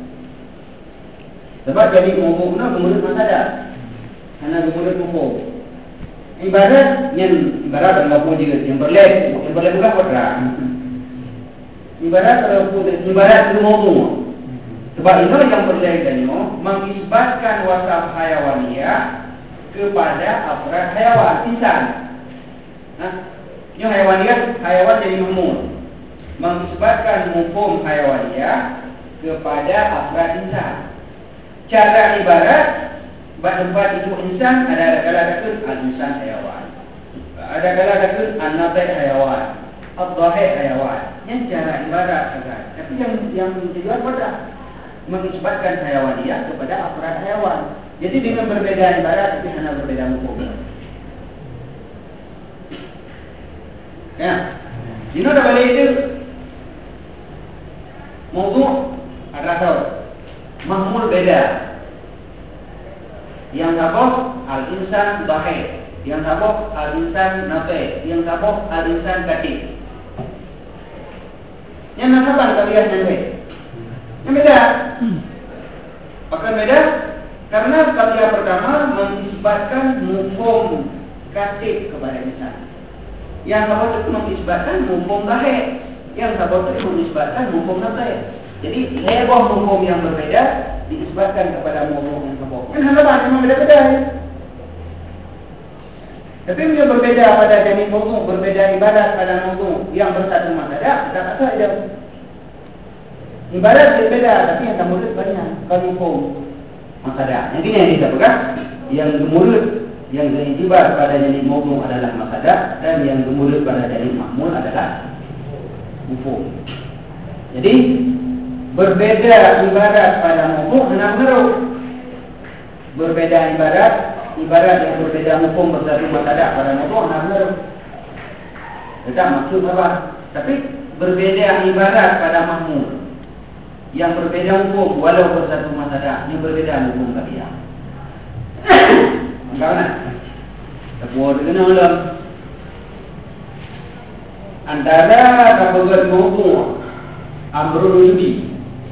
Sebab jadi mufhumnya kemudian masadah. Karena kemudian mufhum. Ibarat yang ibarat dengan wujud yang berlebih bukan kodrat. Ibarat itu mawdu'. Sebab itu yang berlebih mengisbatkan wasaf hayawaniyah kepada afrad hayawan insan. Ini hayawaniyah hayawan jadi mahmud. Mengisbatkan mufhum hayawaniyah kepada afrad insan. Cara ibarat tempat itu insan ada kala al-insan hayawan. Ada kala an-natai hayawan, ad-dhahi hayawan. Yang cara ibarat agak. Tapi yang tujuan pada mengisbatkan hayawaniyah kepada afrad hayawan. Jadi dengan berbeda ibarat tapi hanya berbeda mufhum. Ya. Ini ada balik itu mawdu' ada mahmul beda. Yang sabab al-insan dhahi, yang sabab al-insan nafi, yang sabab al-insan katib. Yang nasaban qadiyah yang baik. Yang beda. Bahkan beda karena qadiyah pertama mengisbatkan mufhum katib kepada insan. Yang sabab itu mengisbatkan mufhum dhahi, yang sabab itu mengisbatkan mufhum nafi. Jadi lebar mufhum yang berbeda diisbatkan kepada mufhum yang sama. Kan halaman memang beda-beda ya. Tapi dia berbeda pada jenis mufhum, berbeda ibarat pada mufhum yang bersatu masadah, kita kata ada. Ibarat berbeda tapi yang mulut banyak. Kalau mufhum masadah. Yang ini yang kita pegang, yang mulut yang diibarat pada jenis mufhum adalah masadah dan yang mulut pada jenis mahmul adalah mufhum. Jadi berbeda ibarat pada mufhum hanya menurut. Berbeda ibarat yang berbeda mufhum bersatu masadah pada mufhum hanya menurut. Tidak maksud apa? Tapi berbeda ibarat pada mahmul. Yang berbeda mufhum walau bersatu masadah, yang berbeda mufhum qadiyah. Bagaimana? Sebuah dengan antara kategori mufhum amrul wujudi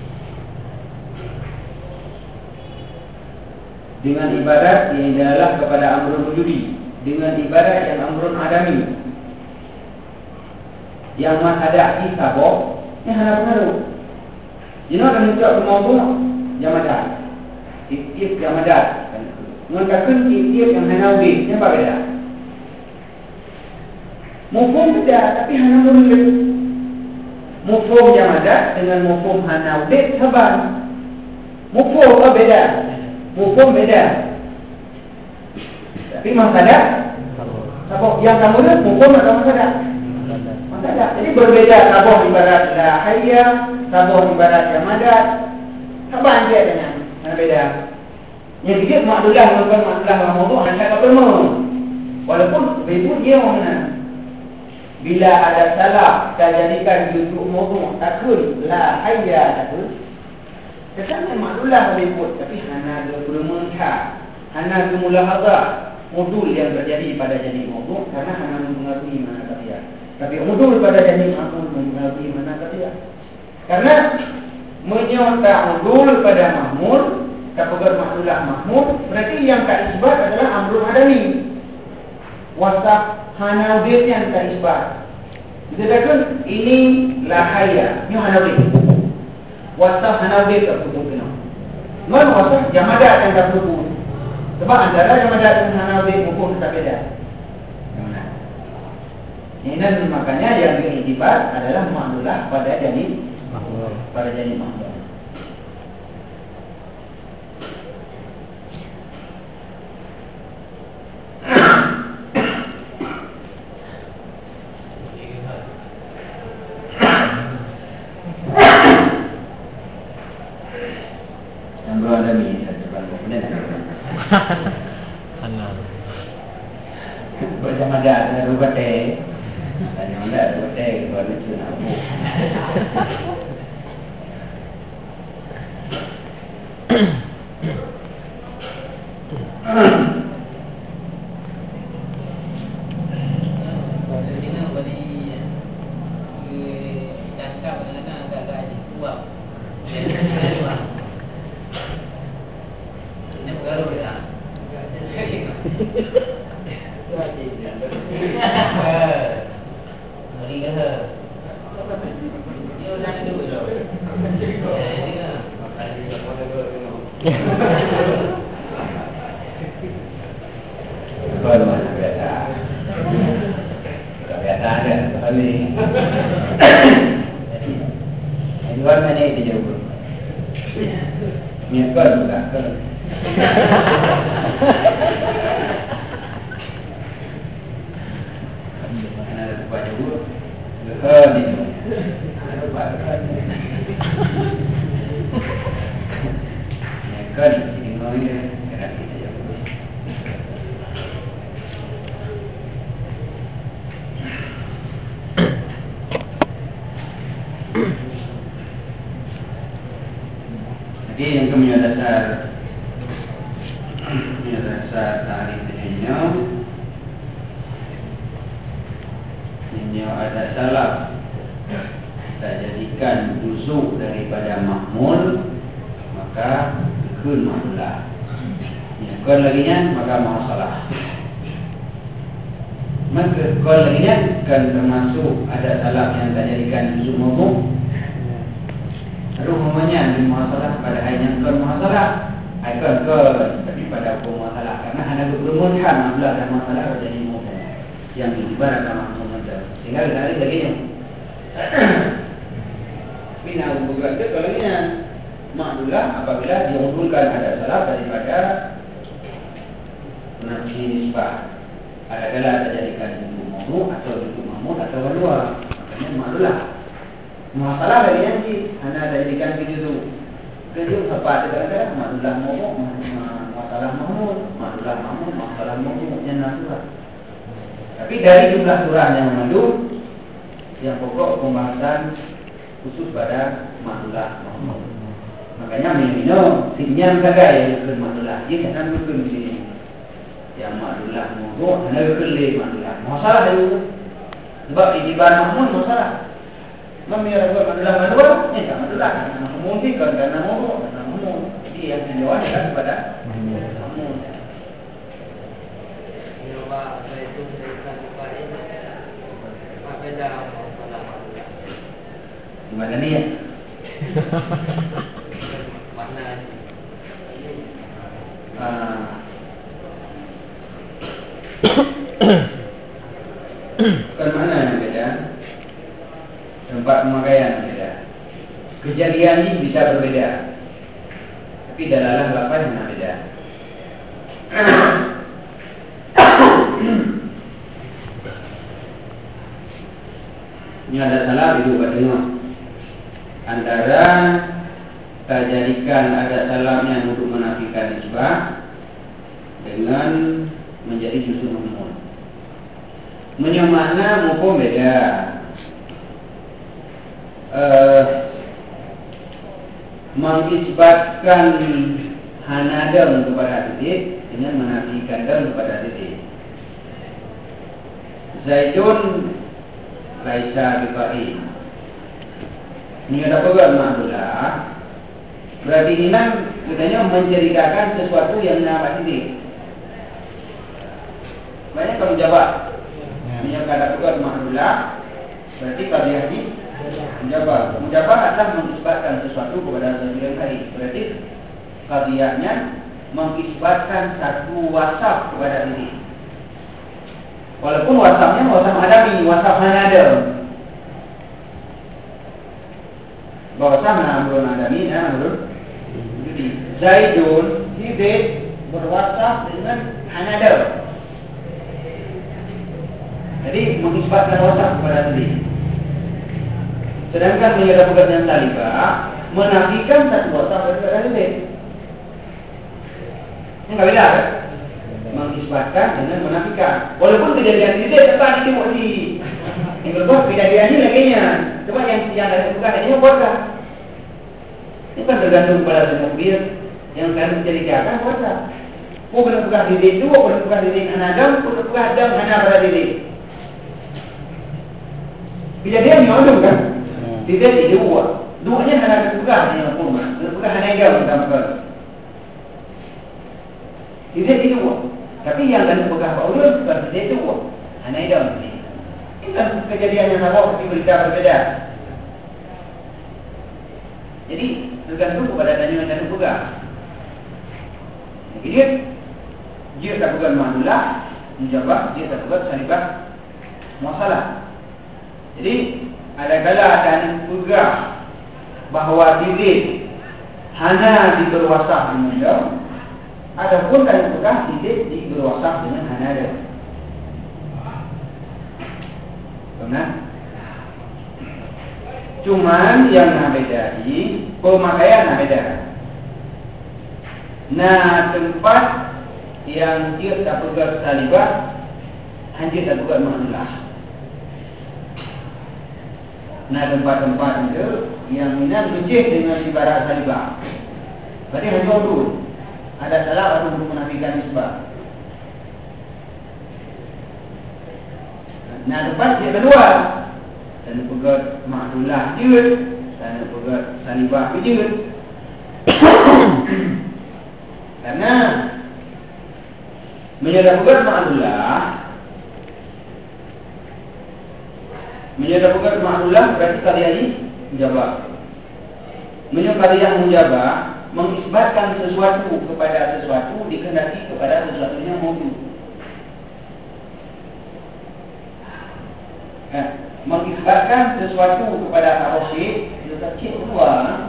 dengan ibarat yang adalah kepada amrul wujudi, dengan ibarat yang amrul adami, yang masadah isabah, ini hanya pengaruh. Ini akan menunjuk ke mawdu' jamadah, tiap jamadah. Mengatakan tiap yang hanya wujud, ini apa beda? Mufhum beda, tapi hanya wujud. Mufhum jamadah dengan mufhum hanya wujud sabar. Mufhum apa beda? Mufhum beda. Tapi masadah Sabah yang kamu lihat hukum atau masadah? Masadah. Jadi berbeda sabah ibarat la hayya, sabah ibarat jamadat. Apa aja dengan mana beda? Yang dia maklulah bukan maklulah mawdu' hanya ketemu. Walaupun begitu dia mana? Bila ada salah, kita jadikan duduk mawdu' takun la hayya takun. Kesannya maklulah berikut, tapi hanya bermuntah, hanya bermulahadzah. Modul yang terjadi pada jadi mawdu' karena hanya mempengaruhi mana kata. Tapi modul pada jadi mahmud mempengaruhi mana kata. Karena menyerta modul pada mahmud, kapagar maklulah mahmud, berarti yang tak isbat adalah amrul adami. Wasaf hanawid yang tak isbat. Disebutkan ini lahaya, ini hanawid. Wasaf hanawid tak betul kena. Man wasaf jamadat yang tak betul. Sebab antara jamadat dan hanawid hukum tak beda. Ini makanya yang diiktibar adalah maklulah pada jadi mahmud. Pada jadi mahmud. Yang belum ada minyak sebab kemudian. Anak. Bersama ada rubat teh. Tanya ada rubat teh buat lucu nak. Jadi yang punya dasar tarikh ini ada salah. Kita jadikan rusuk daripada mahmul, maka ikun mahmulah. Ikun lagi nya maka masalah. Maka ikun lagi nya kan termasuk ada salah yang kita jadikan rusuk mahmul. Rumahnya di masalah pada ayat yang masalah, ayat tapi pada hukum masalah karena hanya bermunhan masalah dan masalah jadi mudah yang diibaratkan maksudnya sehingga dari baginya. Bina bukan itu kalau ini maklulah apabila diunggulkan ada salah daripada nafsi nisbah, ada kala terjadikan itu mahmud atau itu mahmud atau kedua, makanya maklulah. Masalah dari yang anda ada jadikan video tu. Kerja apa ada maklulah mahmud, masalah mahmud, masalah mahmud yang natural. Tapi dari jumlah surah yang mengandung yang pokok pembahasan khusus pada maklulah mahmud. Makanya minum sinyal saja yang ke maklulah. Ia kan bukan di sini. Yang maklulah mahmud, anda kelih maklulah. Masalah itu. Sebab itibar mahmud masalah. Membiarkan masalah manual, ini tak masalah. Memungkinkan karena mahmud. Jadi yang dijawab adalah kepada mahmud. Nyoba itu berikan kepada ini. Apa beda masalah manual? Gimana ni ya? Mana? Bukan mana yang beda? Tempat pemakaian beda. Kejadian ini bisa berbeda, tapi dalalah lafaz yang beda. Ini ada salah itu buat tengok. Antara jadikan ada salahnya untuk menafikan nisbah dengan menjadi susun umum. Menyamana mumpung beda. Mengisbatkan hanadam kepada titik dengan menafikan dam kepada titik. Zaidun laisa biqa'in. Ini ada program ma'dulah. Berarti ini sebenarnya menceritakan sesuatu yang nampak titik. Banyak kalau jawab. Ini ada program ma'dulah. Berarti kalau ini menjawab. Menjawab adalah mengisbatkan sesuatu kepada sesuatu yang lain. Berarti qadiyahnya mengisbatkan satu wasaf kepada diri. Walaupun wasafnya wasaf adami, wasaf hanadam. Bahwasanya amrun adami, amrun. Jadi Zaidun Zaid berwasaf dengan hanadam. Jadi mengisbatkan wasaf kepada diri. Sedangkan menyerap pekerjaan salibah menafikan satu wasaf kepada diri. Ini enggak beda kan? Mengisbatkan dengan menafikan. Walaupun kejadian ini tetap itu di yang berbuat kejadian ini laginya. Coba yang dari bukan ini buatlah. Ini kan tergantung pada semua dia yang akan menceritakan buatlah. Bukan diri itu, bukan diri anadam, bukan adam hanya pada diri. Kejadian yang ada kan? Diri itu duanya hanya bukan yang pun, bukan hanya adam sama. Tidak itu, tapi yang akan berkah ulun bukan tidak itu, hanya itu. Ini kan kejadian yang sama, tapi berita berbeda. Jadi tergantung kepada danyuan dan berkah. Jadi dia tak bukan ma'dulah, menjawab, dia tak bukan salibah masalah. Jadi ada kala dan berkah bahawa diri hanya diberwasah menjawab. Adapun dari bekas tidak diberwasaf dengan hanada. Benar? Cuman yang beda di pemakaian beda. Nah, tempat yang dia tak pegang salibah, hanya tak pegang ma'dulah. Nah, tempat-tempat itu yang minat menjih dengan ibarat salibah. Berarti hanya dulu. Ada salah untuk menafikan nisbah. Nah, lepas dia kedua, dan pegat ma'dulah juga, dan pegat salibah juga. Karena menyerah pegat ma'dulah berarti kalian ini menjawab. Menyerah kalian menjawab mengisbatkan sesuatu kepada sesuatu dikehendaki kepada sesuatu yang mewujud. Mengisbatkan sesuatu kepada Ar-Rasyid itu kecil dua.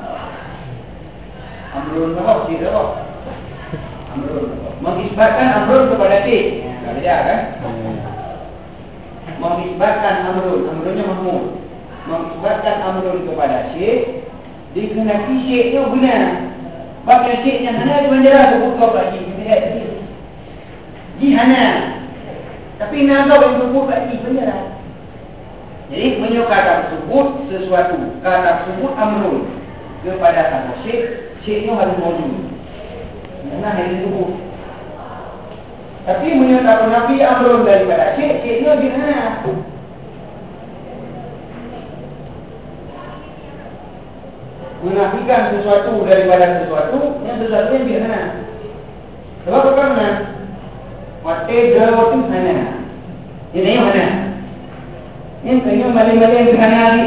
Amrun Ar-Rasyid itu. Mengisbatkan Amrun kepada Syekh. Tak beda kan? Mengisbatkan Amrunnya Mahmud. Mengisbatkan Amrun kepada Syekh dikehendaki Syekhnya benar. Bapak Syekh yang hana di bandara sebut kau lagi. Di hana. Tapi nak kau yang sebut lagi bandara. Jadi menyukai kata tersebut sesuatu. Kata tersebut amrun kepada kata Syekh. Syekhnya harus mewujud. Mana hari sebut. Tapi menyukai Nabi amrun daripada Syekh. Syekhnya di hana. Menafikan sesuatu daripada sesuatu yang sesuatu yang biasa. Sebab apa? Whatever itu sana. Ini yang mana? Ini kayaknya balik-balik yang berhana lagi.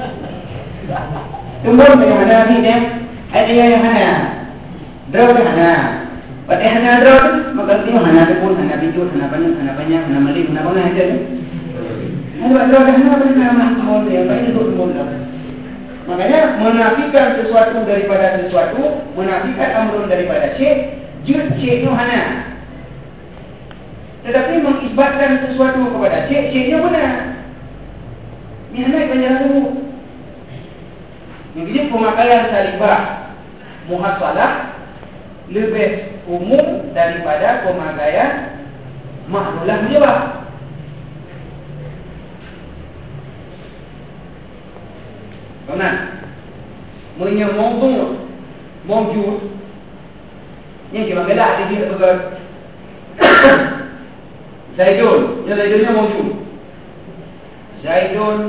Tumbur berhana lagi ni. Ada yang mana? Draw berhana. Pada hana draw tu, maka itu hana pun, hana bijut, hana banyak, hana malik, hana banyak aja. Ada draw hana apa nama? Mau dia apa ini tu tumbur dah. Makanya menafikan sesuatu daripada sesuatu, menafikan amrun daripada Syekh, jut Syekh itu hana. Tetapi mengisbatkan sesuatu kepada Syekh, Syekhnya benar. Ni naik panjang dulu. Jadi pemakaian salibah muhasalah lebih umum daripada pemakaian mahlulah menjebak. Kemudian menyambung mawjud yang kita gelak di dia betul. Zaidun, ya Zaidunnya mawjud. Zaidun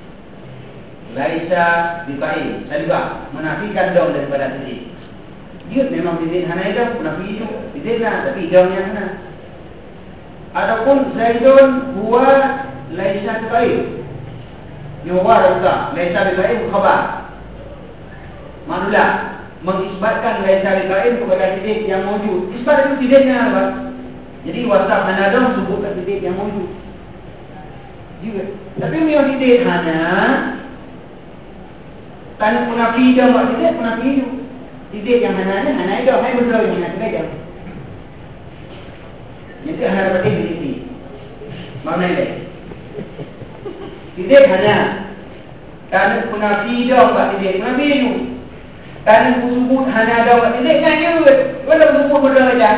laisa biqaim, salibah menafikan daun daripada titik. Dia memang titik hana itu, menafi itu titik lah, tapi daunnya hana. Adapun Zaidun huwa laisa biqaim, yuwar juga laisa biqaim khabar. Manulah mengisbatkan laisa biqaim kepada titik yang mawjud. Isbat itu titiknya apa? Jadi wasaf hana daun sebutkan titik yang mawjud. Juga. Tapi memang titik hana tanah penafi dia buat titik, penafi itu. Titik yang hana itu, hai betul yang hana itu. Jadi hana dapat titik. Mana ini? Titik hana. Tanah penafi dia buat titik, penafi itu. Tanah sebut hana dia buat titik, kan juga. Walau sebut betul aja.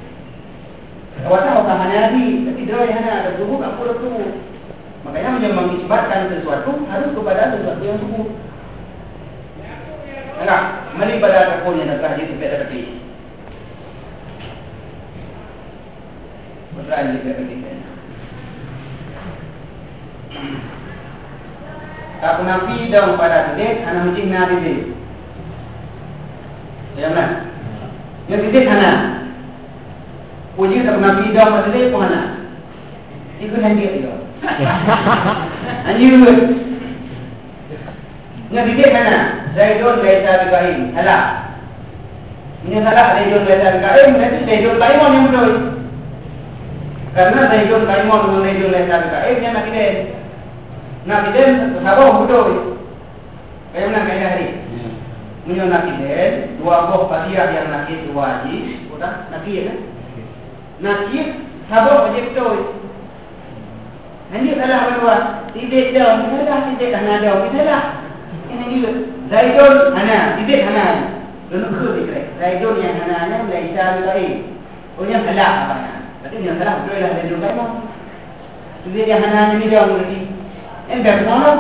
Awak hana lagi, tapi dia yang hana ada sebut apa tu. Makanya yang mengisbatkan sesuatu harus kepada sesuatu yang sebut. Enggak, mari pada takun yang nak jadi pada tepi. Betul ni pada tepi. Tak nafi dalam pada titik, anak mesti nabi titik. Ya mana? Yang titik mana? Puji tak nafi dalam pada titik pun mana? Ikut handir dia. Anjur. Yang titik mana? Zaidun laisa biqaim. Salah. Ini salah Zaidun laisa biqaim, berarti Zaidun qaimun yang betul. Karena Zaidun qaimun dengan Zaidun laisa biqaim yang nak kita. Nak kita sahabat betul. Kayak mana kayak hari? Punya nak kita dua buah fatiha yang nak kita wajib, sudah nak kita kan? Nak kita sahabat wajib betul. Nanti salah berdua. Titik daun, salah titik hana daun, salah. Ini juga. Zaidun hana, titik hana. Lalu ke dikira. Zaidun yang hana laisa biqaim. Punya salah apa? Berarti yang salah betul lah Zaidun qaimun. Titik yang hana ni daun berarti. Enggak semua.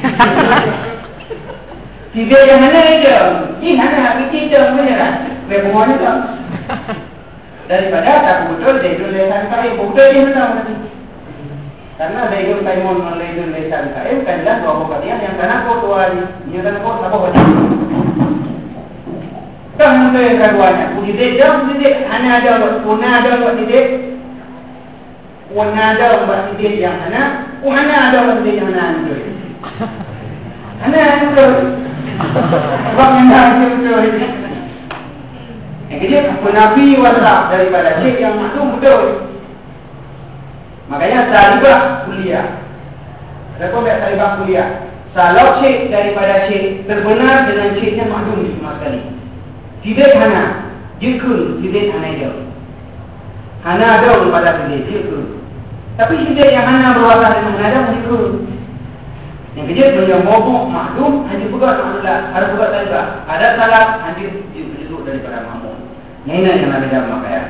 Titik yang hana ni daun. Ini hana titik daun benar. Berapa ni daun? Daripada tak betul Zaidun laisa biqaim. Betul dia hana berarti. Karena Zaidun qaimun dengan Zaidun laisa biqaim kanlah dua perkatian yang kana ko tuari, nyata ko apa wajib. Kan mulai keduanya, titik jam titik hana ada puna ada titik. Puna ada titik yang hana, hana ada titik yang hana itu. Hana itu. Sebab yang itu. Jadi penafi wasaf daripada syekh yang maklum betul. Makanya salibah kuliah. Kenapa tak salibah kuliah? Kalau syekh daripada syekh terbenar dengan syekhnya maklum sama sekali. Tidak hana, jikun tidak hana jauh. Hana jauh pada tidak jikun. Tapi tidak yang hana berwasaf dengan hana jauh jikun. Yang kejadian punya mabuk maklum hanya pegat maklumlah, harus pegat salibah. Ada salah hanya duduk daripada makmum. Ini yang ada dalam makaian.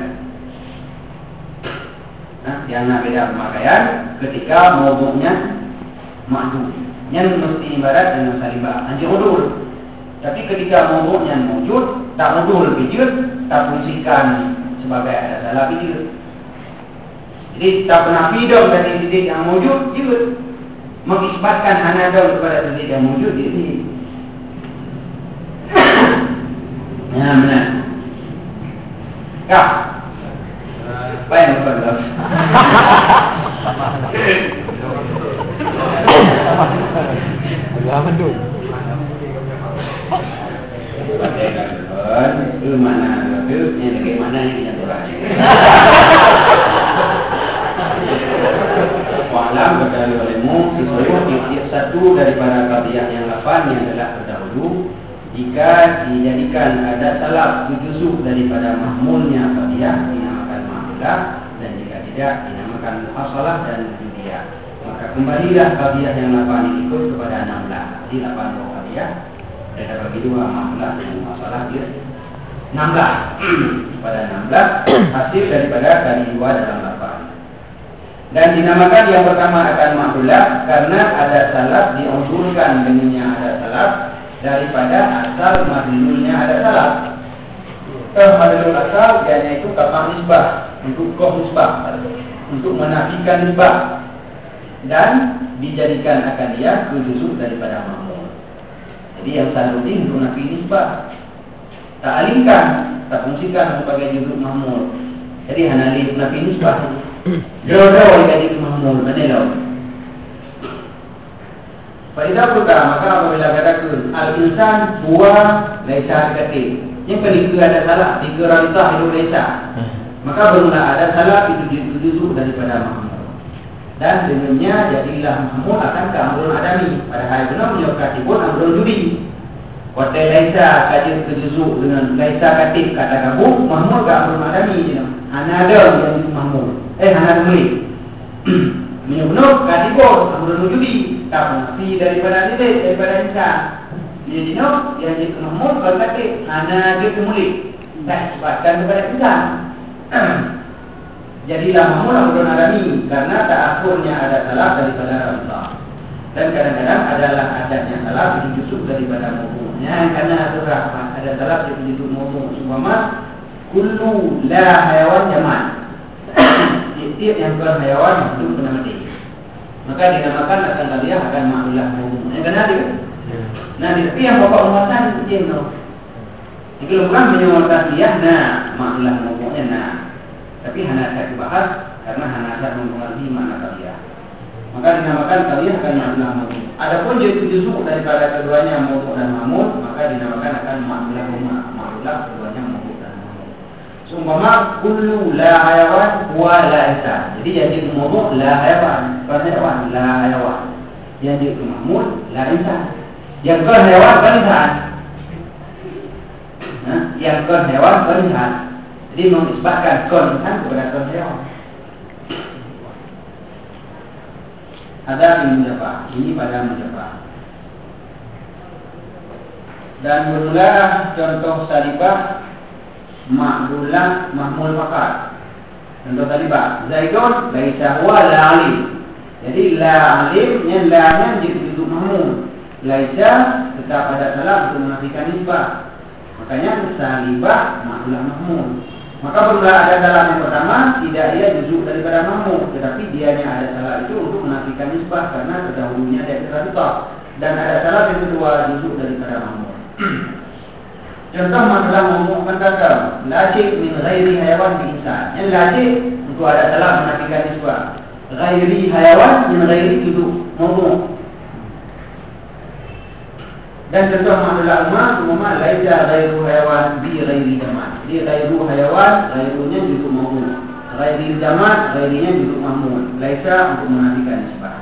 Yang nak beda pemakaian ketika mawdu'nya ma'dud. Yang mesti ibarat dengan salibah anjir udur. Tapi ketika mawdu'nya mawjud, tak udur bijir, tak fungsikan sebagai ada salah bijir. Jadi tak pernah pidam dari titik yang mawjud juga mengisbatkan hanadaw kepada titik yang mawjud ini. Ya benar. Ya. Baik, betul. Agak mendung. Itu mana? Itu yang bagaimana yang kita turun? Wa'alam berkali olehmu sesuatu tiap satu daripada qadiyah yang 8 yang telah terdahulu. Jika dijadikan ada salah juzuk daripada mahmulnya qadiyah dinamakan mahmulah, dan jika tidak dinamakan muhasalah dan judiyah. Maka kembalilah qadiyah yang 8 ini ikut kepada 16. Jadi 8 buah qadiyah. Dan ada bagi 2 masalah dengan masalah dia 16 pada 16 hasil daripada kali 2 dalam 8. Dan dinamakan yang pertama akan ma'lulah karena ada salaf diunsurkan dengannya ada salaf daripada asal madlulnya ada salaf. Madlul asal yaitu kata nisbah untuk koh nisbah untuk menafikan nisbah dan dijadikan akan dia kejuzuk daripada mahmul. Jadi yang saludin untuk nafi nisbah tak alihkan, tak fungsikan sebagai juzuk mahmul. Jadi hanya alih nafi nisbah. Jauh-jauh jadi mahmul, mana law? Faidah pertama, maka apabila katakan al-insan huwa laisa katif. Yang kedua ada salah, tiga rantah itu laisa. Maka bermula ada salah itu juzuk daripada mahmul. Dan dengannya jadilah mahmul akan ke amrun adami. Pada hari itu beliau katibun amrun judi. Kata laisa kajian kejuzuk dengan laisa katif kata gabung mahmul ke amrun adami. Hanya ada yang mahmul. Hanya mulik. Menyebut katibun amrun judi. Tak fungsi daripada diri daripada insan. Dia dinok yang jadi mahmul kalau katif hanya dia mulik. Tak sebabkan kepada insan. Jadilah mahmul amrun adami karena ta'akhurnya ada salah daripada Allah. Dan kadang-kadang adalah adanya salah dijusuk daripada mawdu'nya karena ada salah dijusuk mawdu'. Umpama kullu la hayawan jaman. Tiap yang berhayawan itu kena mati. Maka dinamakan akan kalian akan ma'lulah mawdu'. Yang kena dia. Nah, tapi yang bapak muatan jin tu. Kalau bukan menyuarakan dia, nah ma'lulah mawdu'nya nah. Tapi hanya saya dibahas karena hanya saya mempengaruhi makna kalian. Maka dinamakan kalian akan ma'lulah mawdu'. Adapun juzuk daripada keduanya mawdu' dan mahmud, maka dinamakan akan ma'lulah keduanya mawdu' dan mahmud. Seumpama kullu la hayawan wa la insan. Jadi yang jadi mawdu' la hayawan, bukan hayawan, la hayawan. Yang jadi mahmud la insan. Yang bukan hayawan bukan insan. Yang bukan hayawan bukan insan. Jadi mengisbatkan kon insan kepada kon hayawan. Ada yang menjawab. Ini pada menjawab. Dan bermula contoh salibah ma'lulah mahmul fakat. Contoh salibah Zaidun laisa huwa la alim. Jadi la alimnya la-nya jadi bentuk mahmul. Laisa tetap ada salah untuk menafikan nisbah. Makanya salibah ma'lulah mahmul. Maka bermula ada salah yang pertama tidak ia juzuk daripada mahmul, tetapi dianya ada salah itu untuk menafikan nisbah karena terdahulunya dia terlibat. Dan ada salah yang kedua juzuk daripada mahmul. Contoh masalah mahmul kata lajik min ghairi hayawan bi insan. Yang lajik untuk ada salah menafikan nisbah. Ghairi hayawan min ghairi juzuk mahmul. Dan contoh masalah umma laisa ghairu hayawan bi ghairi jaman. Dia ghairu hayawan, ghairunya juzuk mahmul. Ghairi jaman, ghairinya juzuk mahmul. Laisa untuk menafikan nisbah.